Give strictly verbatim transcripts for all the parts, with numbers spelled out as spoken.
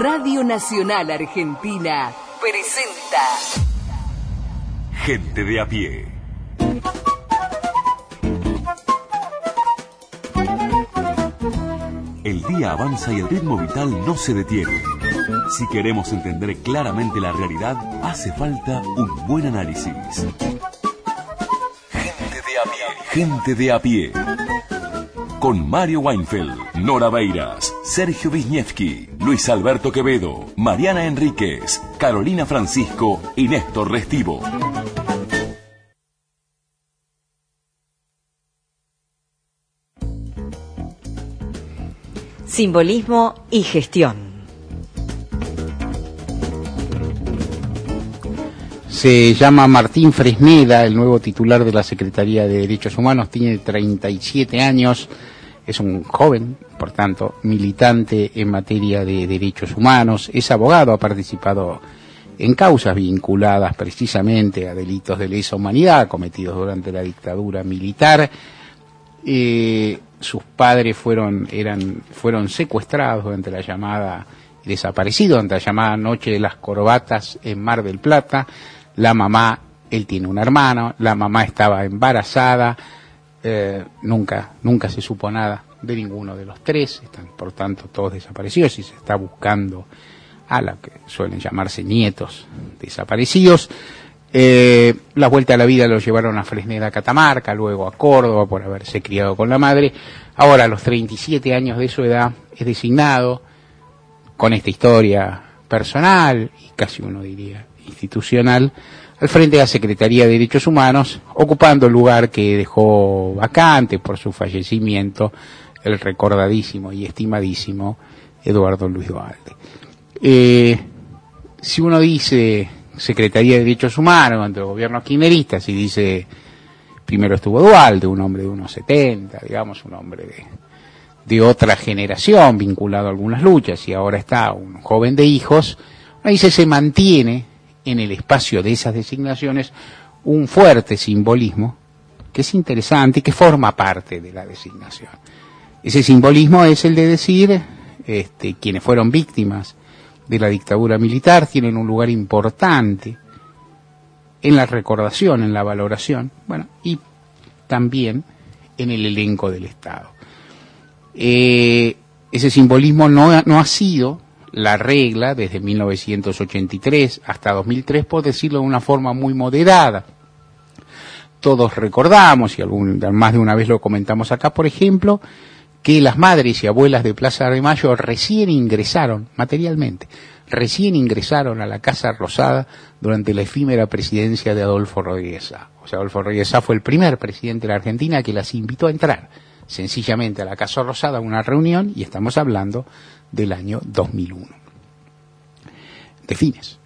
Radio Nacional Argentina presenta Gente de a pie. El día avanza y el ritmo vital no se detiene. Si queremos entender claramente la realidad, hace falta un buen análisis. Gente de a pie. Gente de a pie. Con Mario Weinfeld, Nora Beiras, Sergio Wisniewski, Luis Alberto Quevedo, Mariana Enríquez, Carolina Francisco y Néstor Restivo. Simbolismo y gestión. Se llama Martín Fresneda, el nuevo titular de la Secretaría de Derechos Humanos, tiene treinta y siete años, es un joven, por tanto, militante en materia de derechos humanos, es abogado, ha participado en causas vinculadas precisamente a delitos de lesa humanidad cometidos durante la dictadura militar. Eh, sus padres fueron, eran, fueron secuestrados durante la llamada, desaparecidos durante la llamada Noche de las Corbatas en Mar del Plata. La mamá, él tiene un hermano, la mamá estaba embarazada, eh, nunca, nunca se supo nada de ninguno de los tres, están por tanto todos desaparecidos y se está buscando a la que suelen llamarse nietos desaparecidos. Eh, la vuelta a la vida lo llevaron a Fresneda, Catamarca, luego a Córdoba por haberse criado con la madre. Ahora a los treinta y siete años de su edad es designado con esta historia personal y casi uno diría institucional al frente de la Secretaría de Derechos Humanos, ocupando el lugar que dejó vacante por su fallecimiento el recordadísimo y estimadísimo Eduardo Luis Duhalde. Eh, si uno dice Secretaría de Derechos Humanos ante el gobierno kirchnerista, si dice primero estuvo Duhalde, un hombre de unos setenta, digamos, un hombre de, de otra generación vinculado a algunas luchas, y ahora está un joven de hijos, uno dice se mantiene en el espacio de esas designaciones un fuerte simbolismo que es interesante y que forma parte de la designación. Ese simbolismo es el de decir, este, quienes fueron víctimas de la dictadura militar tienen un lugar importante en la recordación, en la valoración, bueno, y también en el elenco del Estado. Eh, ese simbolismo no, no ha sido la regla desde mil novecientos ochenta y tres hasta dos mil tres, por decirlo de una forma muy moderada. Todos recordamos, y algún, más de una vez lo comentamos acá, por ejemplo, que las madres y abuelas de Plaza de Mayo recién ingresaron, materialmente, recién ingresaron a la Casa Rosada durante la efímera presidencia de Adolfo Rodríguez Sá. O sea, Adolfo Rodríguez Sá fue el primer presidente de la Argentina que las invitó a entrar sencillamente a la Casa Rosada a una reunión, y estamos hablando del año dos mil uno. De fines.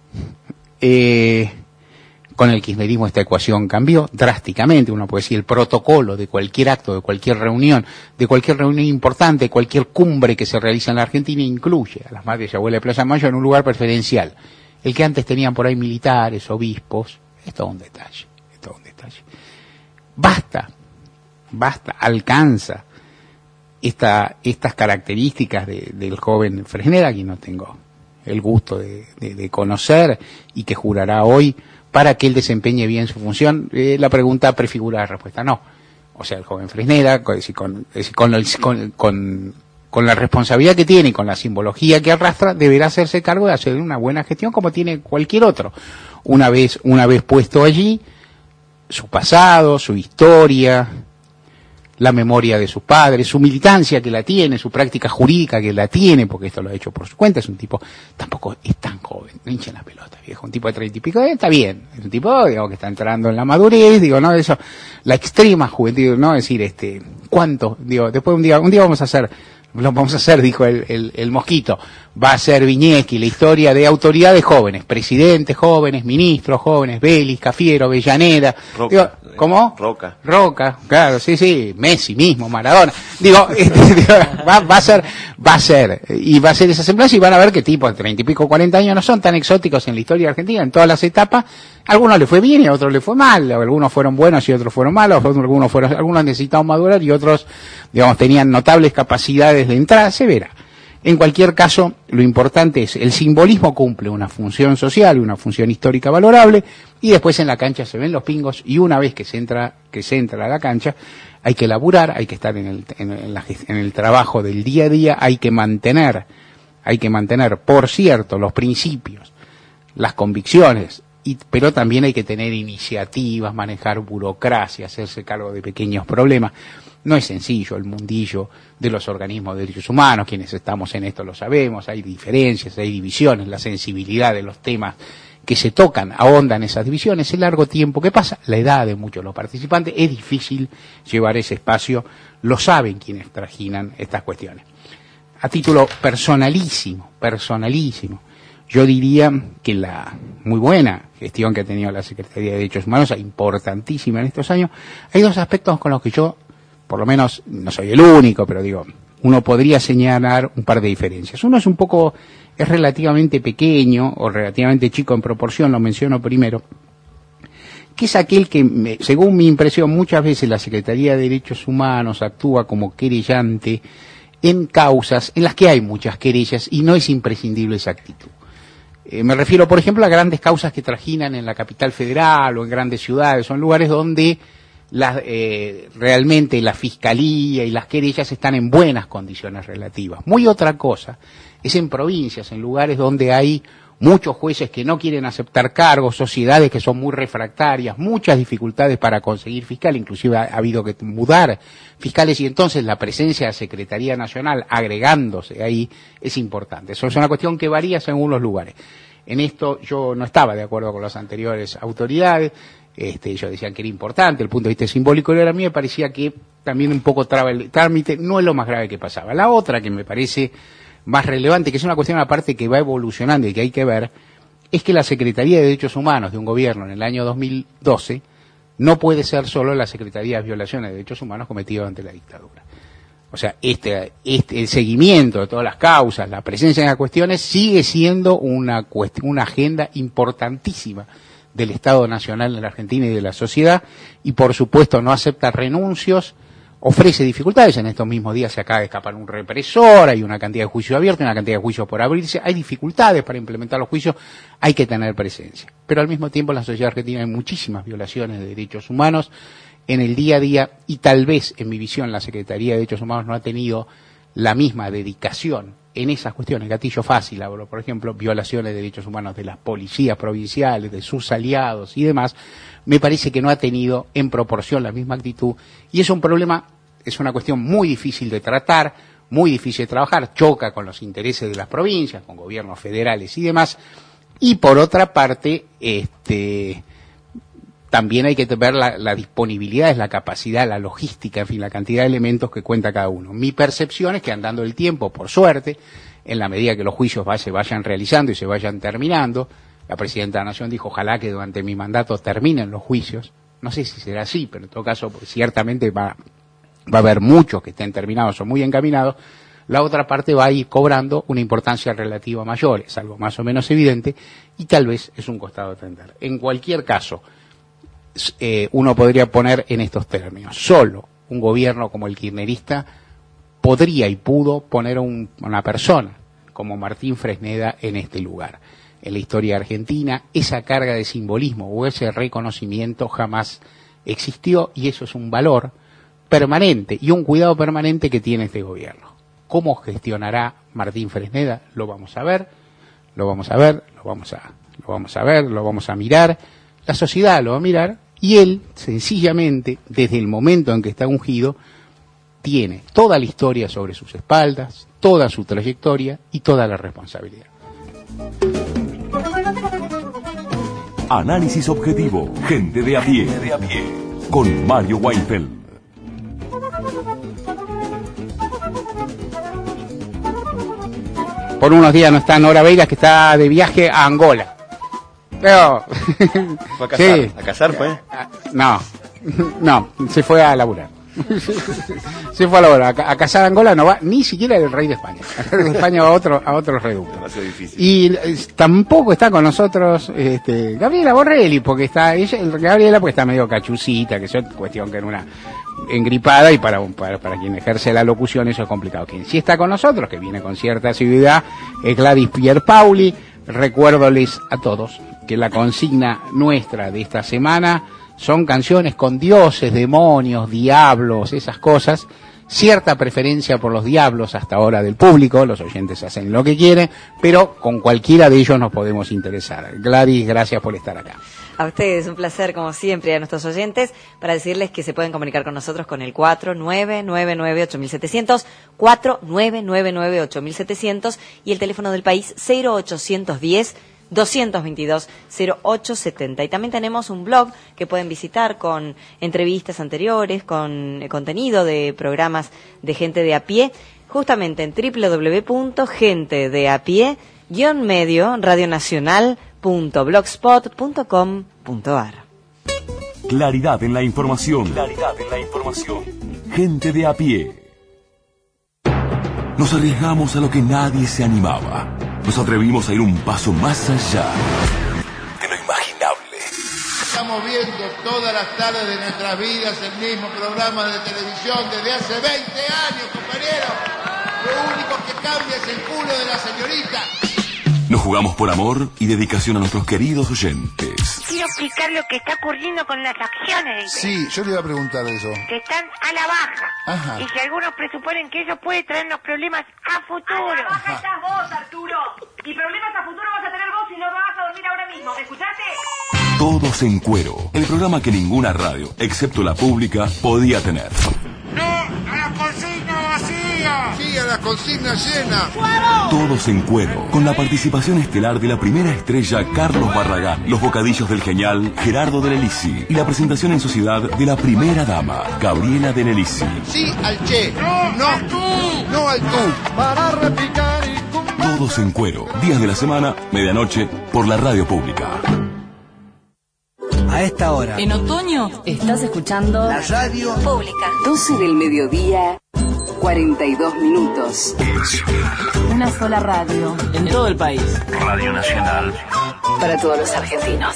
Eh, con el kirchnerismo esta ecuación cambió drásticamente. Uno puede decir el protocolo de cualquier acto, de cualquier reunión, de cualquier reunión importante, cualquier cumbre que se realiza en la Argentina incluye a las madres y abuelas de Plaza de Mayo en un lugar preferencial. El que antes tenían por ahí militares, obispos, es todo un detalle, es todo un detalle. Basta, basta, alcanza esta, estas características de, del joven Fresneda, que no tengo el gusto de, de, de conocer y que jurará hoy para que él desempeñe bien su función. Eh, la pregunta prefigura la respuesta no. O sea, el joven Fresneda, con, con, con, con, con la responsabilidad que tiene y con la simbología que arrastra, deberá hacerse cargo de hacer una buena gestión como tiene cualquier otro. Una vez, una vez puesto allí, su pasado, su historia, la memoria de sus padres, su militancia que la tiene, su práctica jurídica que la tiene, porque esto lo ha hecho por su cuenta. Es un tipo, tampoco es tan joven, no hinchen las pelotas, viejo, un tipo de treinta y pico, eh, está bien, es un tipo, digamos, que está entrando en la madurez, digo, no, eso, la extrema juventud, no, es decir, este, cuánto, digo, después un día, un día vamos a hacer, lo vamos a hacer, dijo el, el, el mosquito, va a ser Wisniewski, la historia de autoridades jóvenes, presidentes jóvenes, ministros jóvenes, Vélez, Cafiero, Avellaneda, Roca, digo, ¿cómo? Roca. Roca, claro, sí, sí, Messi mismo, Maradona, digo, este, digo va, va a ser, va a ser, y va a ser esa semblanza, y van a ver que tipos de treinta y pico, cuarenta años no son tan exóticos en la historia argentina, en todas las etapas. A algunos le fue bien y a otros le fue mal, algunos fueron buenos y otros fueron malos, algunos fueron, algunos necesitaban madurar y otros, digamos, tenían notables capacidades de entrada, se verá. En cualquier caso, lo importante es, el simbolismo cumple una función social, una función histórica valorable, y después en la cancha se ven los pingos, y una vez que se entra, que se entra a la cancha, hay que laburar, hay que estar en el, en, en, la, en el trabajo del día a día, hay que mantener, hay que mantener, por cierto, los principios, las convicciones, y, pero también hay que tener iniciativas, manejar burocracia, hacerse cargo de pequeños problemas. No es sencillo el mundillo de los organismos de derechos humanos, quienes estamos en esto lo sabemos, hay diferencias, hay divisiones, la sensibilidad de los temas que se tocan ahondan esas divisiones, el largo tiempo que pasa, la edad de muchos de los participantes, es difícil llevar ese espacio, lo saben quienes trajinan estas cuestiones. A título personalísimo, personalísimo, yo diría que la muy buena gestión que ha tenido la Secretaría de Derechos Humanos, importantísima en estos años, hay dos aspectos con los que yo, por lo menos, no soy el único, pero digo, uno podría señalar un par de diferencias. Uno es un poco, es relativamente pequeño o relativamente chico en proporción, lo menciono primero, que es aquel que, me, según mi impresión, muchas veces la Secretaría de Derechos Humanos actúa como querellante en causas en las que hay muchas querellas y no es imprescindible esa actitud. Eh, me refiero, por ejemplo, a grandes causas que trajinan en la capital federal o en grandes ciudades, son lugares donde La, eh, realmente la fiscalía y las querellas están en buenas condiciones relativas. Muy otra cosa es en provincias, en lugares donde hay muchos jueces que no quieren aceptar cargos, sociedades que son muy refractarias, muchas dificultades para conseguir fiscal, inclusive ha, ha habido que mudar fiscales, y entonces la presencia de la Secretaría Nacional agregándose ahí es importante. Eso es una cuestión que varía según los lugares. En esto yo no estaba de acuerdo con las anteriores autoridades. Este, ellos decían que era importante el punto de vista simbólico, y a mí me parecía que también un poco traba el trámite, no es lo más grave que pasaba. La otra que me parece más relevante, que es una cuestión aparte que va evolucionando y que hay que ver, es que la Secretaría de Derechos Humanos de un gobierno en el año dos mil doce no puede ser solo la Secretaría de Violaciones de Derechos Humanos cometidos ante la dictadura. O sea, este, este, el seguimiento de todas las causas, la presencia en las cuestiones, sigue siendo una, cuest- una agenda importantísima del Estado Nacional en la Argentina y de la sociedad, y por supuesto no acepta renuncios, ofrece dificultades. En estos mismos días se acaba de escapar un represor, hay una cantidad de juicios abiertos, una cantidad de juicios por abrirse, hay dificultades para implementar los juicios, hay que tener presencia. Pero al mismo tiempo en la sociedad argentina hay muchísimas violaciones de derechos humanos en el día a día, y tal vez en mi visión la Secretaría de Derechos Humanos no ha tenido la misma dedicación en esas cuestiones. Gatillo fácil, hablo, por ejemplo, violaciones de derechos humanos de las policías provinciales, de sus aliados y demás, me parece que no ha tenido en proporción la misma actitud, y es un problema, es una cuestión muy difícil de tratar, muy difícil de trabajar, choca con los intereses de las provincias, con gobiernos federales y demás, y por otra parte, este... también hay que ver la, la disponibilidad, la capacidad, la logística, en fin, la cantidad de elementos que cuenta cada uno. Mi percepción es que andando el tiempo, por suerte, en la medida que los juicios va, se vayan realizando y se vayan terminando, la Presidenta de la Nación dijo, ojalá que durante mi mandato terminen los juicios. No sé si será así, pero en todo caso, pues, ciertamente va, va a haber muchos que estén terminados o muy encaminados. La otra parte va a ir cobrando una importancia relativa mayor, es algo más o menos evidente, y tal vez es un costado a atender. En cualquier caso, Eh, uno podría poner en estos términos, solo un gobierno como el kirchnerista podría y pudo poner un, una persona como Martín Fresneda en este lugar. En la historia argentina esa carga de simbolismo o ese reconocimiento jamás existió, y eso es un valor permanente y un cuidado permanente que tiene este gobierno. ¿Cómo gestionará Martín Fresneda? Lo vamos a ver, lo vamos a ver, lo vamos a, lo vamos a ver, lo vamos a mirar. La sociedad lo va a mirar, y él, sencillamente, desde el momento en que está ungido, tiene toda la historia sobre sus espaldas, toda su trayectoria y toda la responsabilidad. Análisis objetivo, gente de a pie, de a pie. Con Mario Weinfeld. Por unos días no está Nora Beiras, que está de viaje a Angola. Pero, ¿Fue a cazar? sí. ¿A cazar fue? No, no, se fue a laburar. Se fue a la hora. A, a cazar Angola no va ni siquiera el rey de España. El rey de España va a otro, a otro reducto. Y eh, tampoco está con nosotros este, Gabriela Borrelli, porque está, ella, Gabriela porque está medio cachucita, que es cuestión que en una engripada, y para, para, para quien ejerce la locución eso es complicado. Quien sí está con nosotros, que viene con cierta asiduidad, es Gladys Pierpaoli. Recuérdoles a todos que la consigna nuestra de esta semana son canciones con dioses, demonios, diablos, esas cosas. Cierta preferencia por los diablos hasta ahora del público, los oyentes hacen lo que quieren, pero con cualquiera de ellos nos podemos interesar. Gladys, gracias por estar acá. A ustedes, un placer como siempre, a nuestros oyentes, para decirles que se pueden comunicar con nosotros con el cuatro nueve nueve nueve ocho siete cero cero, cuatro nueve nueve nueve ocho siete cero cero y el teléfono del país cero ochocientos diez, doscientos veintidós, cero ocho setenta. Y también tenemos un blog que pueden visitar con entrevistas anteriores, con contenido de programas de gente de a pie, justamente en doble u doble u doble u punto gente de a pie guión medio radionacional punto blogspot punto com punto ar. Claridad en la información. Claridad en la información. Gente de a pie. Nos arriesgamos a lo que nadie se animaba. Nos atrevimos a ir un paso más allá de lo imaginable. Estamos viendo todas las tardes de nuestras vidas el mismo programa de televisión desde hace veinte años, compañeros. Lo único que cambia es el culo de la señorita. Nos jugamos por amor y dedicación a nuestros queridos oyentes. Quiero explicar lo que está ocurriendo con las acciones. Sí, yo le iba a preguntar eso. Que están a la baja. Ajá. Y si algunos presuponen que eso puede traernos problemas a futuro. A la baja estás vos, Arturo. Y problemas a futuro vas a tener vos si no vas a dormir ahora mismo. ¿Me escuchaste? Todos en Cuero. El programa que ninguna radio, excepto la pública, podía tener. ¡No! ¡A la consigna vacía! ¡Sí, a la consigna llena! Todos en Cuero, con la participación estelar de la primera estrella Carlos Barragán, los bocadillos del genial Gerardo de Lelisi y la presentación en sociedad de la primera dama, Gabriela de Lelisi. Sí al che, no, no al tú, no al tú. Para repicar y... Todos en Cuero, días de la semana, medianoche, por la radio pública. A esta hora. En otoño estás escuchando La radio pública. doce del mediodía, cuarenta y dos minutos. Una sola radio. en todo el país. Radio Nacional. Para todos los argentinos.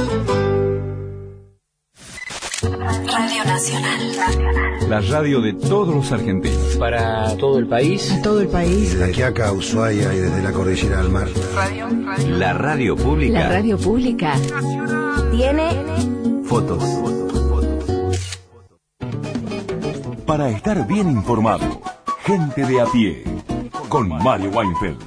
Radio Nacional. La radio de todos los argentinos. Para todo el país. Todo el país. Desde Quiaca, Ushuaia y desde la cordillera al mar. Radio, radio. La radio pública. La radio pública. Tiene Fotos. Para estar bien informado, gente de a pie, con Mario Weinfeld.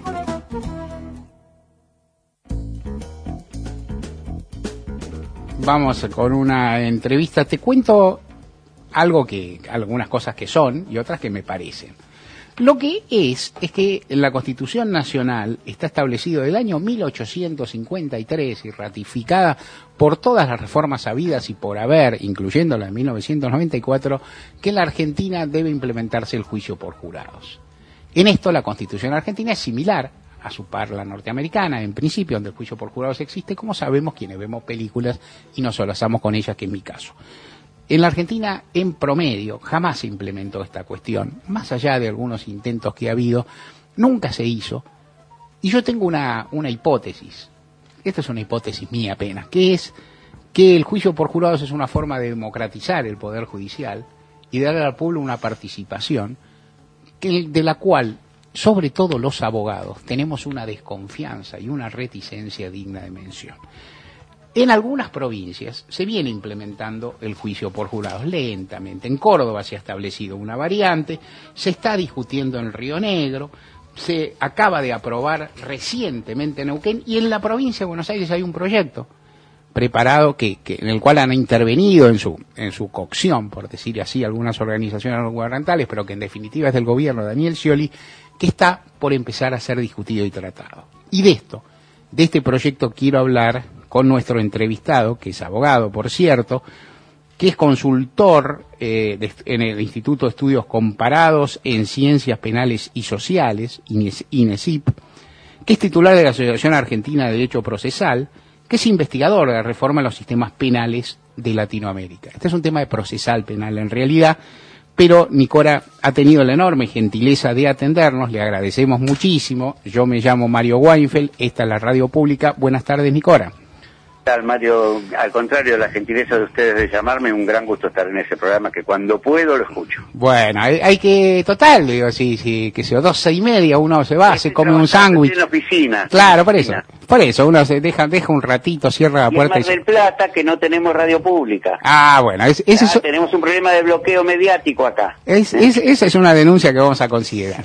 Vamos con una entrevista. Te cuento algo que, algunas cosas que son y otras que me parecen. Lo que es, es que la Constitución Nacional está establecido del año mil ochocientos cincuenta y tres y ratificada por todas las reformas habidas y por haber, incluyendo la de mil novecientos noventa y cuatro, que en la Argentina debe implementarse el juicio por jurados. En esto la Constitución argentina es similar a su par la norteamericana, en principio, donde el juicio por jurados existe, como sabemos quienes vemos películas y nos solazamos con ellas, que es mi caso. En la Argentina, en promedio, jamás se implementó esta cuestión, más allá de algunos intentos que ha habido, nunca se hizo. Y yo tengo una, una hipótesis, esta es una hipótesis mía apenas, que es que el juicio por jurados es una forma de democratizar el Poder Judicial y darle al pueblo una participación que, de la cual, sobre todo los abogados, tenemos una desconfianza y una reticencia digna de mención. En algunas provincias se viene implementando el juicio por jurados lentamente. En Córdoba se ha establecido una variante, se está discutiendo en Río Negro, se acaba de aprobar recientemente en Neuquén, y en la provincia de Buenos Aires hay un proyecto preparado que, que en el cual han intervenido en su en su cocción, por decir así, algunas organizaciones no gubernamentales, pero que en definitiva es del gobierno de Daniel Scioli, que está por empezar a ser discutido y tratado. Y de esto, de este proyecto quiero hablar con nuestro entrevistado, que es abogado, por cierto, que es consultor eh, de, en el Instituto de Estudios Comparados en Ciencias Penales y Sociales, INESIP, que es titular de la Asociación Argentina de Derecho Procesal, que es investigador de la reforma en los sistemas penales de Latinoamérica. Este es un tema de procesal penal, en realidad, pero Nicora ha tenido la enorme gentileza de atendernos, le agradecemos muchísimo. Yo me llamo Mario Weinfeld, esta es la radio pública. Buenas tardes, Nicora. Tal, Mario, al contrario, la gentileza de ustedes de llamarme, un gran gusto estar en ese programa que cuando puedo lo escucho. Bueno, hay, hay que, total, digo, sí, sí, que sea doce y media, uno se va, se come un sándwich. En la oficina. Claro, por eso, por eso, uno se deja, deja un ratito, cierra la y puerta. En Mar del Plata, que no tenemos radio pública. Ah, bueno, es, es ah, eso. Tenemos un problema de bloqueo mediático acá. Es, es, esa es una denuncia que vamos a considerar.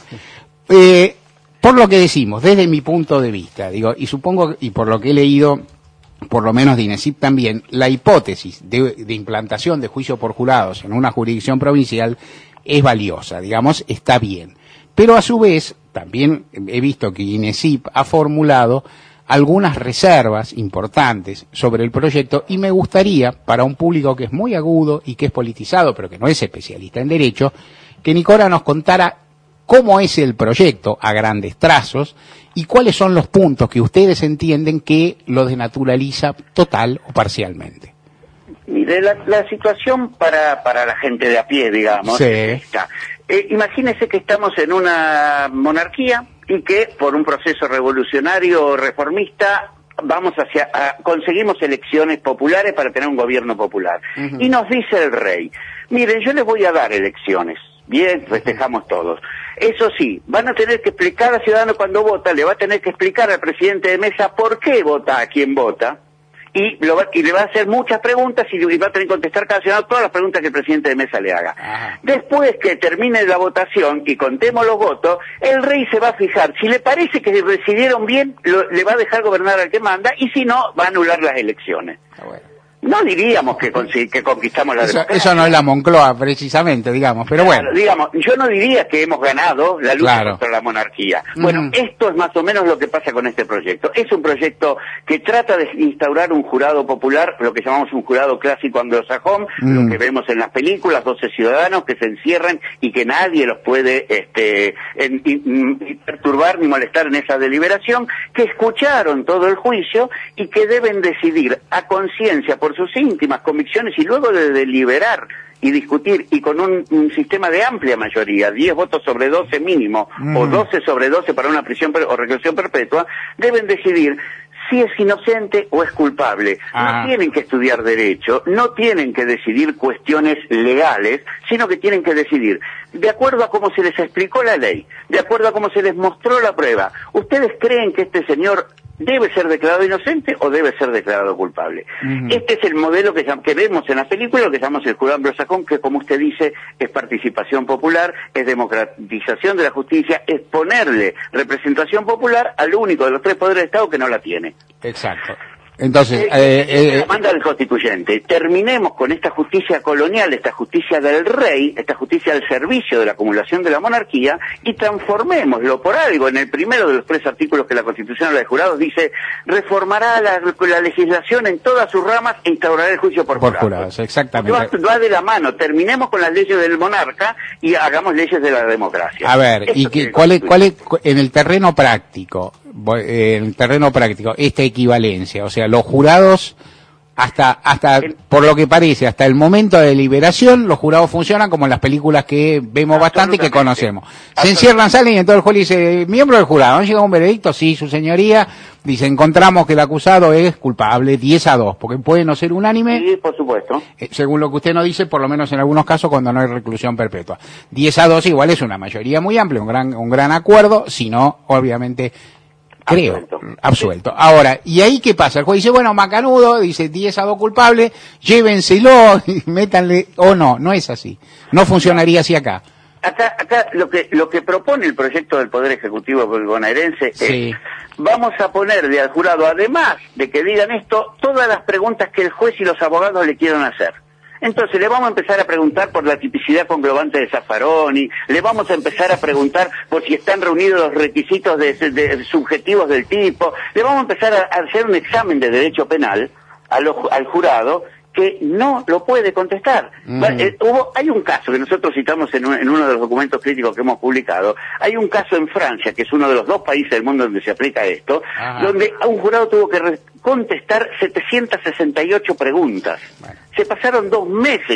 Eh, por lo que decimos, desde mi punto de vista, digo, y supongo, y por lo que he leído, por lo menos de INESIP también, la hipótesis de, de implantación de juicio por jurados en una jurisdicción provincial es valiosa, digamos, está bien. Pero a su vez, también he visto que INESIP ha formulado algunas reservas importantes sobre el proyecto y me gustaría, para un público que es muy agudo y que es politizado, pero que no es especialista en derecho, que Nicora nos contara cómo es el proyecto a grandes trazos y cuáles son los puntos que ustedes entienden que lo desnaturaliza total o parcialmente. Mire, la, la situación para, para la gente de a pie, digamos, sí. es esta. Eh, imagínese que estamos en una monarquía y que por un proceso revolucionario o reformista vamos hacia, a, conseguimos elecciones populares para tener un gobierno popular. Uh-huh. Y nos dice el rey, miren, yo les voy a dar elecciones. Bien, festejamos todos. Eso sí, van a tener que explicar al ciudadano cuando vota, le va a tener que explicar al presidente de mesa por qué vota a quien vota, y, lo va, y le va a hacer muchas preguntas y, y va a tener que contestar cada ciudadano todas las preguntas que el presidente de mesa le haga. Ajá. Después que termine la votación y contemos los votos, el rey se va a fijar. Si le parece que decidieron bien, lo, le va a dejar gobernar al que manda, y si no, va a anular las elecciones. Ah, bueno. No diríamos que, que conquistamos la eso, democracia. Eso no es la Moncloa, precisamente, digamos, pero claro, bueno. Digamos, yo no diría que hemos ganado la lucha claro. contra la monarquía. Uh-huh. Bueno, esto es más o menos lo que pasa con este proyecto. Es un proyecto que trata de instaurar un jurado popular, lo que llamamos un jurado clásico anglosajón, uh-huh. lo que vemos en las películas, doce ciudadanos que se encierran y que nadie los puede este, en, in, in, perturbar ni molestar en esa deliberación, que escucharon todo el juicio y que deben decidir a conciencia por sus íntimas convicciones y luego de deliberar y discutir y con un, un sistema de amplia mayoría, diez votos sobre doce mínimo mm. o doce sobre doce para una prisión per, o reclusión perpetua, deben decidir si es inocente o es culpable. Ah. No tienen que estudiar derecho, no tienen que decidir cuestiones legales, sino que tienen que decidir de acuerdo a cómo se les explicó la ley, de acuerdo a cómo se les mostró la prueba. ¿Ustedes creen que este señor debe ser declarado inocente o debe ser declarado culpable? Uh-huh. Este es el modelo que, que vemos en la película, lo que llamamos el jurado anglosajón, que como usted dice, es participación popular, es democratización de la justicia, es ponerle representación popular al único de los tres poderes del Estado que no la tiene. Exacto. Entonces, eh, eh, la manda del constituyente. Terminemos con esta justicia colonial, esta justicia del rey, esta justicia al servicio de la acumulación de la monarquía, y transformémoslo por algo. En el primero de los tres artículos que la Constitución de los Jurados dice, reformará la, la legislación en todas sus ramas e instaurará el juicio por, por jurados. Exactamente. Va, va de la mano. Terminemos con las leyes del monarca y hagamos leyes de la democracia. A ver, Esto y que, ¿cuál es, cuál es, en el terreno práctico, en el terreno práctico, esta equivalencia? O sea, los jurados, hasta, hasta, por lo que parece, hasta el momento de deliberación, los jurados funcionan como en las películas que vemos bastante y que conocemos. Se encierran, salen y entonces el juez dice, miembro del jurado, ¿no llega un veredicto? Sí, su señoría. Dice, encontramos que el acusado es culpable, diez a dos, porque puede no ser unánime. Sí, por supuesto. Eh, según lo que usted nos dice, por lo menos en algunos casos cuando no hay reclusión perpetua. diez a dos igual es una mayoría muy amplia, un gran, un gran acuerdo, si no, obviamente, creo, absuelto. absuelto. Ahora, ¿y ahí qué pasa? El juez dice, bueno, macanudo, dice diez a dos culpable, llévenselo, métanle, o no, no es así. No funcionaría así acá. Acá, acá lo que lo que propone el proyecto del Poder Ejecutivo bonaerense sí. es, vamos a ponerle al jurado, además de que digan esto, todas las preguntas que el juez y los abogados le quieran hacer. Entonces le vamos a empezar a preguntar por la tipicidad conglobante de Zaffaroni, le vamos a empezar a preguntar por si están reunidos los requisitos de, de, de subjetivos del tipo, le vamos a empezar a, a hacer un examen de derecho penal a lo, al jurado, que no lo puede contestar. Mm. Eh, hubo, hay un caso que nosotros citamos en, un, en uno de los documentos críticos que hemos publicado, hay un caso en Francia, que es uno de los dos países del mundo donde se aplica esto, ah. donde un jurado tuvo que re- contestar setecientas sesenta y ocho preguntas. Bueno. Se pasaron dos meses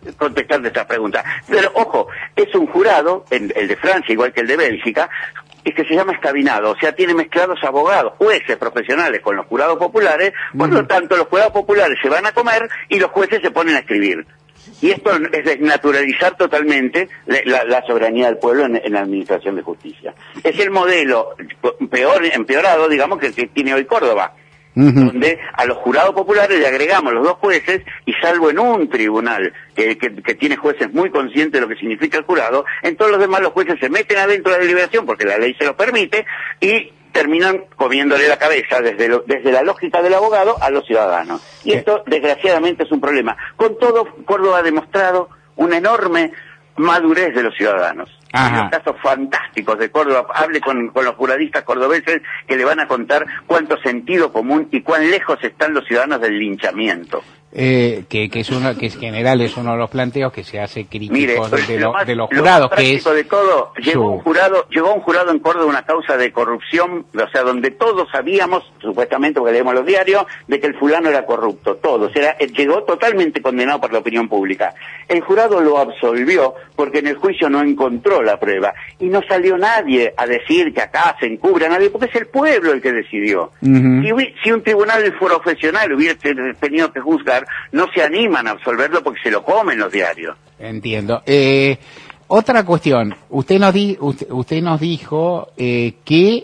contestarte esta pregunta. Pero, ojo, es un jurado, el, el de Francia, igual que el de Bélgica, es que se llama escabinado, o sea, tiene mezclados abogados, jueces profesionales con los jurados populares, por lo tanto los jurados populares se van a comer y los jueces se ponen a escribir. Y esto es desnaturalizar totalmente la, la soberanía del pueblo en, en la administración de justicia. Es el modelo peor, empeorado, digamos, que, que tiene hoy Córdoba. Uh-huh. Donde a los jurados populares le agregamos los dos jueces y salvo en un tribunal que, que, que tiene jueces muy conscientes de lo que significa el jurado, en todos los demás los jueces se meten adentro de la deliberación porque la ley se lo permite y terminan comiéndole la cabeza desde, lo, desde la lógica del abogado a los ciudadanos. Y esto desgraciadamente es un problema. Con todo, Córdoba ha demostrado una enorme madurez de los ciudadanos. Hay unos casos fantásticos de Córdoba. Hable con, con los juradistas cordobeses que le van a contar cuánto sentido común y cuán lejos están los ciudadanos del linchamiento. Eh, que, que es uno, que en general es uno de los planteos que se hace críticos Mire, de, lo lo, más, de los jurados, lo que es de todo, llegó su... un jurado, llegó un jurado en Córdoba una causa de corrupción, o sea, donde todos sabíamos, supuestamente porque leemos los diarios, de que el fulano era corrupto, todos, era, llegó totalmente condenado por la opinión pública. El jurado lo absolvió porque en el juicio no encontró la prueba y no salió nadie a decir que acá se encubre a nadie, porque es el pueblo el que decidió. Uh-huh. Si, si un tribunal profesional hubiera tenido que juzgar, no se anima a absolverlo porque se lo comen los diarios. Entiendo. Eh, otra cuestión, usted nos di, usted, usted nos dijo eh, que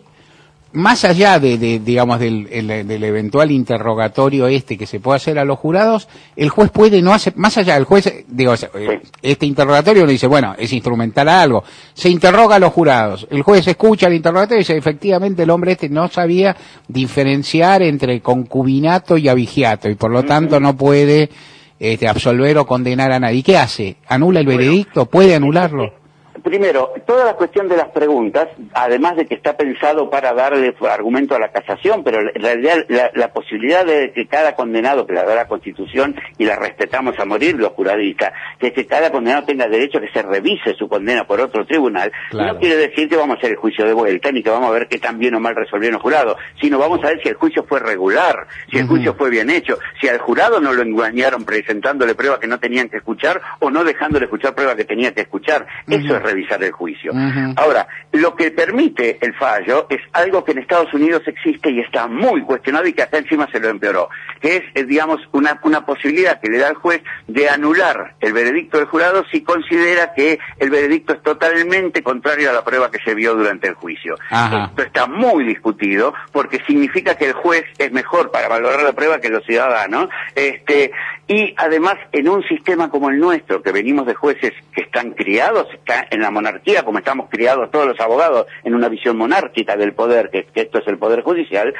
más allá de, de digamos del, el, del eventual interrogatorio este que se puede hacer a los jurados, el juez puede no hacer, más allá del juez, digo, sí. este interrogatorio uno dice, bueno, es instrumental a algo, se interroga a los jurados, el juez escucha el interrogatorio y dice, efectivamente el hombre este no sabía diferenciar entre concubinato y abigiato y por lo tanto no puede Este, absolver o condenar a nadie. ¿Qué hace? ¿Anula el veredicto? ¿Puede anularlo? Primero, toda la cuestión de las preguntas, además de que está pensado para darle argumento a la casación, pero en realidad la, la posibilidad de que cada condenado, que la da la Constitución y la respetamos a morir los juradistas, que, que cada condenado tenga derecho a que se revise su condena por otro tribunal, claro. No quiere decir que vamos a hacer el juicio de vuelta, ni que vamos a ver qué tan bien o mal resolvieron los jurados, sino vamos a ver si el juicio fue regular, si el uh-huh. juicio fue bien hecho, si al jurado no lo engañaron presentándole pruebas que no tenían que escuchar o no dejándole escuchar pruebas que tenía que escuchar. Uh-huh. Eso es revisar el juicio. Uh-huh. Ahora, lo que permite el fallo es algo que en Estados Unidos existe y está muy cuestionado y que acá encima se lo empeoró, que es, eh, digamos, una, una posibilidad que le da al juez de anular el veredicto del jurado si considera que el veredicto es totalmente contrario a la prueba que se vio durante el juicio. Uh-huh. Esto está muy discutido porque significa que el juez es mejor para valorar la prueba que los ciudadanos, este, y además en un sistema como el nuestro, que venimos de jueces que están criados está en la monarquía, como estamos criados todos los abogados en una visión monárquica del poder, que, que esto es el poder judicial,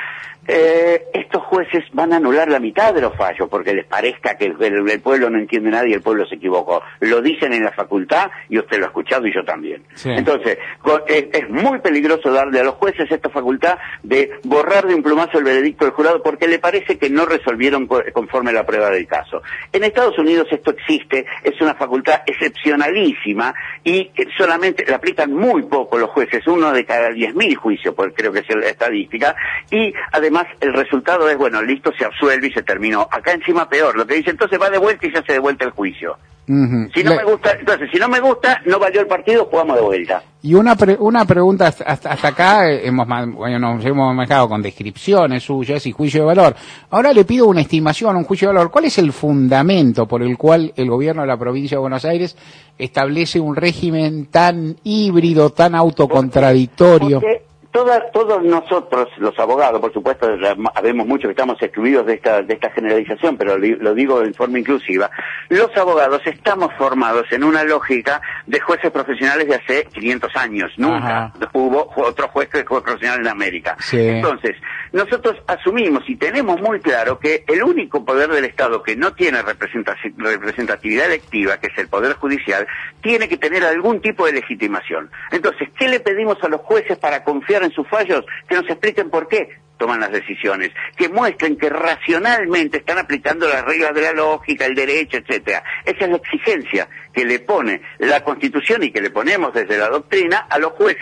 eh, estos jueces van a anular la mitad de los fallos porque les parezca que el, el, el pueblo no entiende nada y el pueblo se equivocó. Lo dicen en la facultad y usted lo ha escuchado y yo también. Sí. Entonces, con, es, es muy peligroso darle a los jueces esta facultad de borrar de un plumazo el veredicto del jurado porque le parece que no resolvieron conforme la prueba del caso. En Estados Unidos esto existe, es una facultad excepcionalísima y solamente la aplican muy poco los jueces, uno de cada diez mil juicios, por, creo que es la estadística, y además el resultado es, bueno, listo, se absuelve y se terminó. Acá encima peor, lo que dice, entonces va de vuelta y se hace de vuelta el juicio. Uh-huh. Si no Le... me gusta, entonces, si no me gusta, no valió el partido, jugamos de vuelta. Y una pre- una pregunta hasta, hasta acá, eh, hemos bueno, nos hemos manejado con descripciones suyas y juicio de valor. Ahora le pido una estimación, un juicio de valor. ¿Cuál es el fundamento por el cual el gobierno de la provincia de Buenos Aires establece un régimen tan híbrido, tan autocontradictorio? Porque, porque... Toda, todos nosotros, los abogados, por supuesto, habemos muchos que estamos excluidos de esta, de esta generalización, pero lo digo en forma inclusiva, los abogados estamos formados en una lógica de jueces profesionales de hace quinientos años. Nunca Ajá. hubo otro juez que fue profesional en América. Sí. Entonces, nosotros asumimos y tenemos muy claro que el único poder del Estado que no tiene representatividad electiva, que es el Poder Judicial, tiene que tener algún tipo de legitimación. Entonces, ¿qué le pedimos a los jueces para confiar en sus fallos? Que nos expliquen por qué toman las decisiones, que muestren que racionalmente están aplicando las reglas de la lógica, el derecho, etcétera. Esa es la exigencia que le pone la Constitución y que le ponemos desde la doctrina a los jueces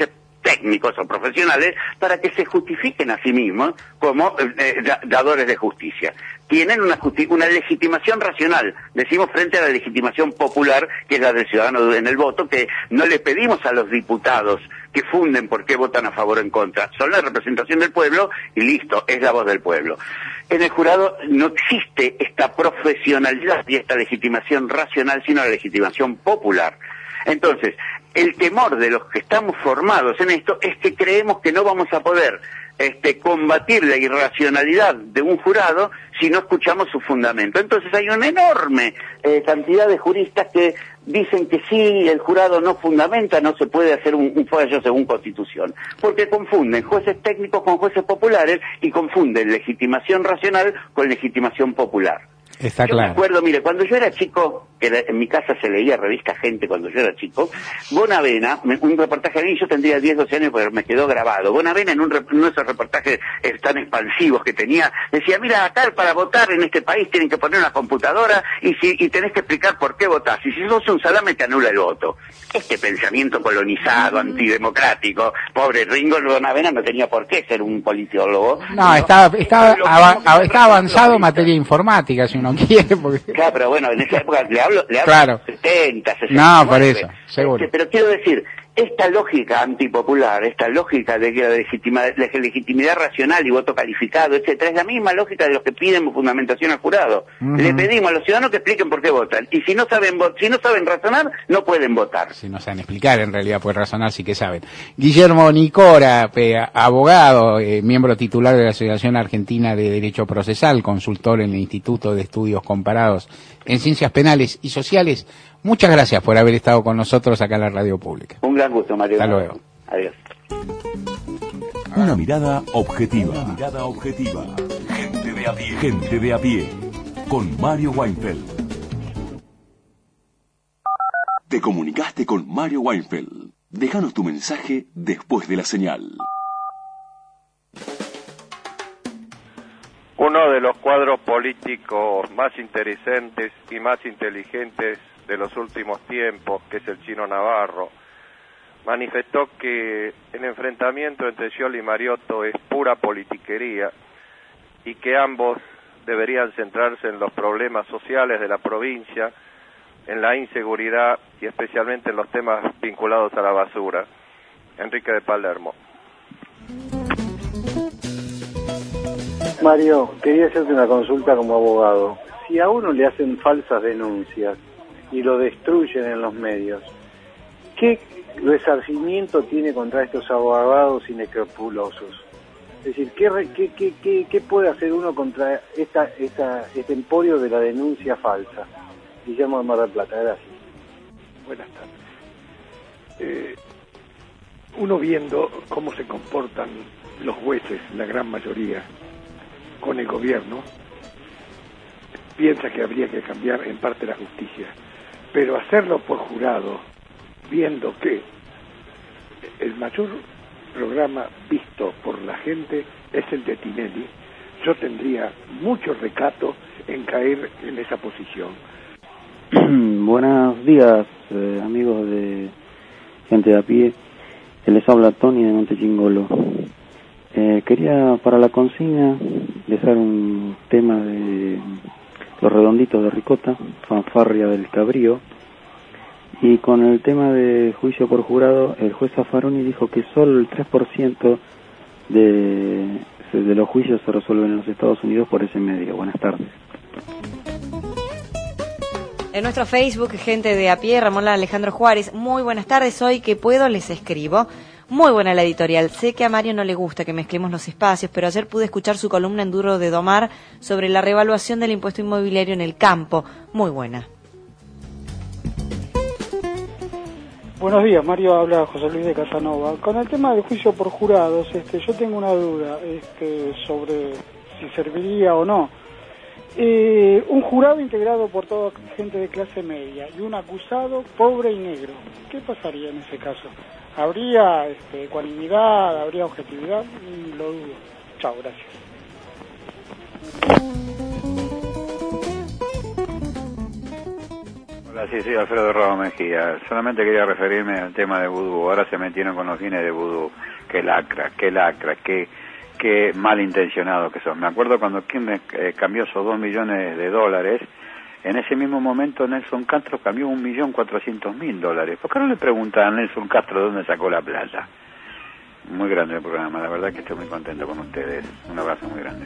técnicos o profesionales para que se justifiquen a sí mismos como eh, dadores de justicia. Tienen una, justi- una legitimación racional, decimos, frente a la legitimación popular, que es la del ciudadano en el voto, que no le pedimos a los diputados que funden por qué votan a favor o en contra. Son la representación del pueblo y listo, es la voz del pueblo. En el jurado no existe esta profesionalidad y esta legitimación racional, sino la legitimación popular. Entonces, el temor de los que estamos formados en esto es que creemos que no vamos a poder este, combatir la irracionalidad de un jurado si no escuchamos su fundamento. Entonces hay una enorme eh, cantidad de juristas que dicen que sí, el jurado no fundamenta, no se puede hacer un, un fallo según Constitución, porque confunden jueces técnicos con jueces populares y confunden legitimación racional con legitimación popular. Está yo claro. me acuerdo, mire, cuando yo era chico, que era, en mi casa se leía revista Gente cuando yo era chico, Bonavena, me, un reportaje a mí, yo tendría diez, doce años, pero me quedó grabado. Bonavena, en un, uno de esos reportajes eh, tan expansivos que tenía, decía, mira, acá para votar en este país tienen que poner una computadora y si y tenés que explicar por qué votás. Y si sos un salame te anula el voto. Este pensamiento colonizado, antidemocrático, pobre Ringo Bonavena no tenía por qué ser un politólogo. No, ¿no? Estaba, estaba, ava, está avanzado en materia informática, si uno quiere. Porque... Claro, pero bueno, en esa época le hablo, le hablo claro. de setenta, sesenta y nueve. No, por eso, seguro. Este, pero quiero decir, esta lógica antipopular, esta lógica de que la legitima, la legitimidad racional y voto calificado, etcétera, es la misma lógica de los que piden fundamentación al jurado. Uh-huh. Le pedimos a los ciudadanos que expliquen por qué votan. Y si no saben si no saben razonar, no pueden votar. Si no saben explicar, en realidad, pues razonar sí que saben. Guillermo Nicora, eh, abogado, eh, miembro titular de la Asociación Argentina de Derecho Procesal, consultor en el Instituto de Estudios Comparados en Ciencias Penales y Sociales. Muchas gracias por haber estado con nosotros acá en la radio pública. Un gran gusto, Mario. Hasta luego. Adiós. Una mirada objetiva. Una mirada objetiva. Gente de a pie. Gente de a pie. Con Mario Weinfeld. Te comunicaste con Mario Weinfeld. Déjanos tu mensaje después de la señal. Uno de los cuadros políticos más interesantes y más inteligentes de los últimos tiempos, que es el Chino Navarro, manifestó que el enfrentamiento entre Scioli y Mariotto es pura politiquería y que ambos deberían centrarse en los problemas sociales de la provincia, en la inseguridad y especialmente en los temas vinculados a la basura. Enrique de Palermo. Mario, quería hacerte una consulta como abogado. Si a uno le hacen falsas denuncias y lo destruyen en los medios, ¿qué resarcimiento tiene contra estos abogados inescrupulosos? Es decir, ¿qué, qué, qué, qué, qué puede hacer uno contra esta, esta, este emporio de la denuncia falsa? Guillermo de Mar del Plata, gracias. Buenas tardes. Eh, uno viendo cómo se comportan los jueces, la gran mayoría, con el gobierno, piensa que habría que cambiar en parte la justicia, pero hacerlo por jurado, viendo que el mayor programa visto por la gente es el de Tinelli, yo tendría mucho recato en caer en esa posición. Buenos días, eh, amigos de Gente de a Pie. Les habla Tony de Montechingolo. Eh, quería para la consigna dejar un tema de Los Redonditos de Ricota, Fanfarria del Cabrío, y con el tema de juicio por jurado, el juez Zaffaroni dijo que solo el tres por ciento de, de los juicios se resuelven en los Estados Unidos por ese medio. Buenas tardes. En nuestro Facebook, Gente de a Pie, Ramón Alejandro Juárez, muy buenas tardes, hoy que puedo les escribo. Muy buena la editorial. Sé que a Mario no le gusta que mezclemos los espacios, pero ayer pude escuchar su columna en Duro de Domar sobre la revaluación del impuesto inmobiliario en el campo. Muy buena. Buenos días, Mario, habla José Luis de Casanova. Con el tema del juicio por jurados, este, yo tengo una duda este, sobre si serviría o no. Eh, un jurado integrado por toda gente de clase media y un acusado pobre y negro. ¿Qué pasaría en ese caso? ¿Habría este, ecuanimidad? ¿Habría objetividad? Lo dudo. Chao, gracias. Hola Hola, sí, sí, Alfredo Ramos Mejía. Solamente quería referirme al tema de vudú. Ahora se metieron con los fines de vudú. Qué lacra, qué lacra, qué, qué malintencionados que son. Me acuerdo cuando Kirchner eh, cambió esos dos millones de dólares. En ese mismo momento Nelson Castro cambió un millón cuatrocientos mil dólares. ¿Por qué no le preguntan a Nelson Castro de dónde sacó la plata? Muy grande el programa, la verdad que estoy muy contento con ustedes. Un abrazo muy grande.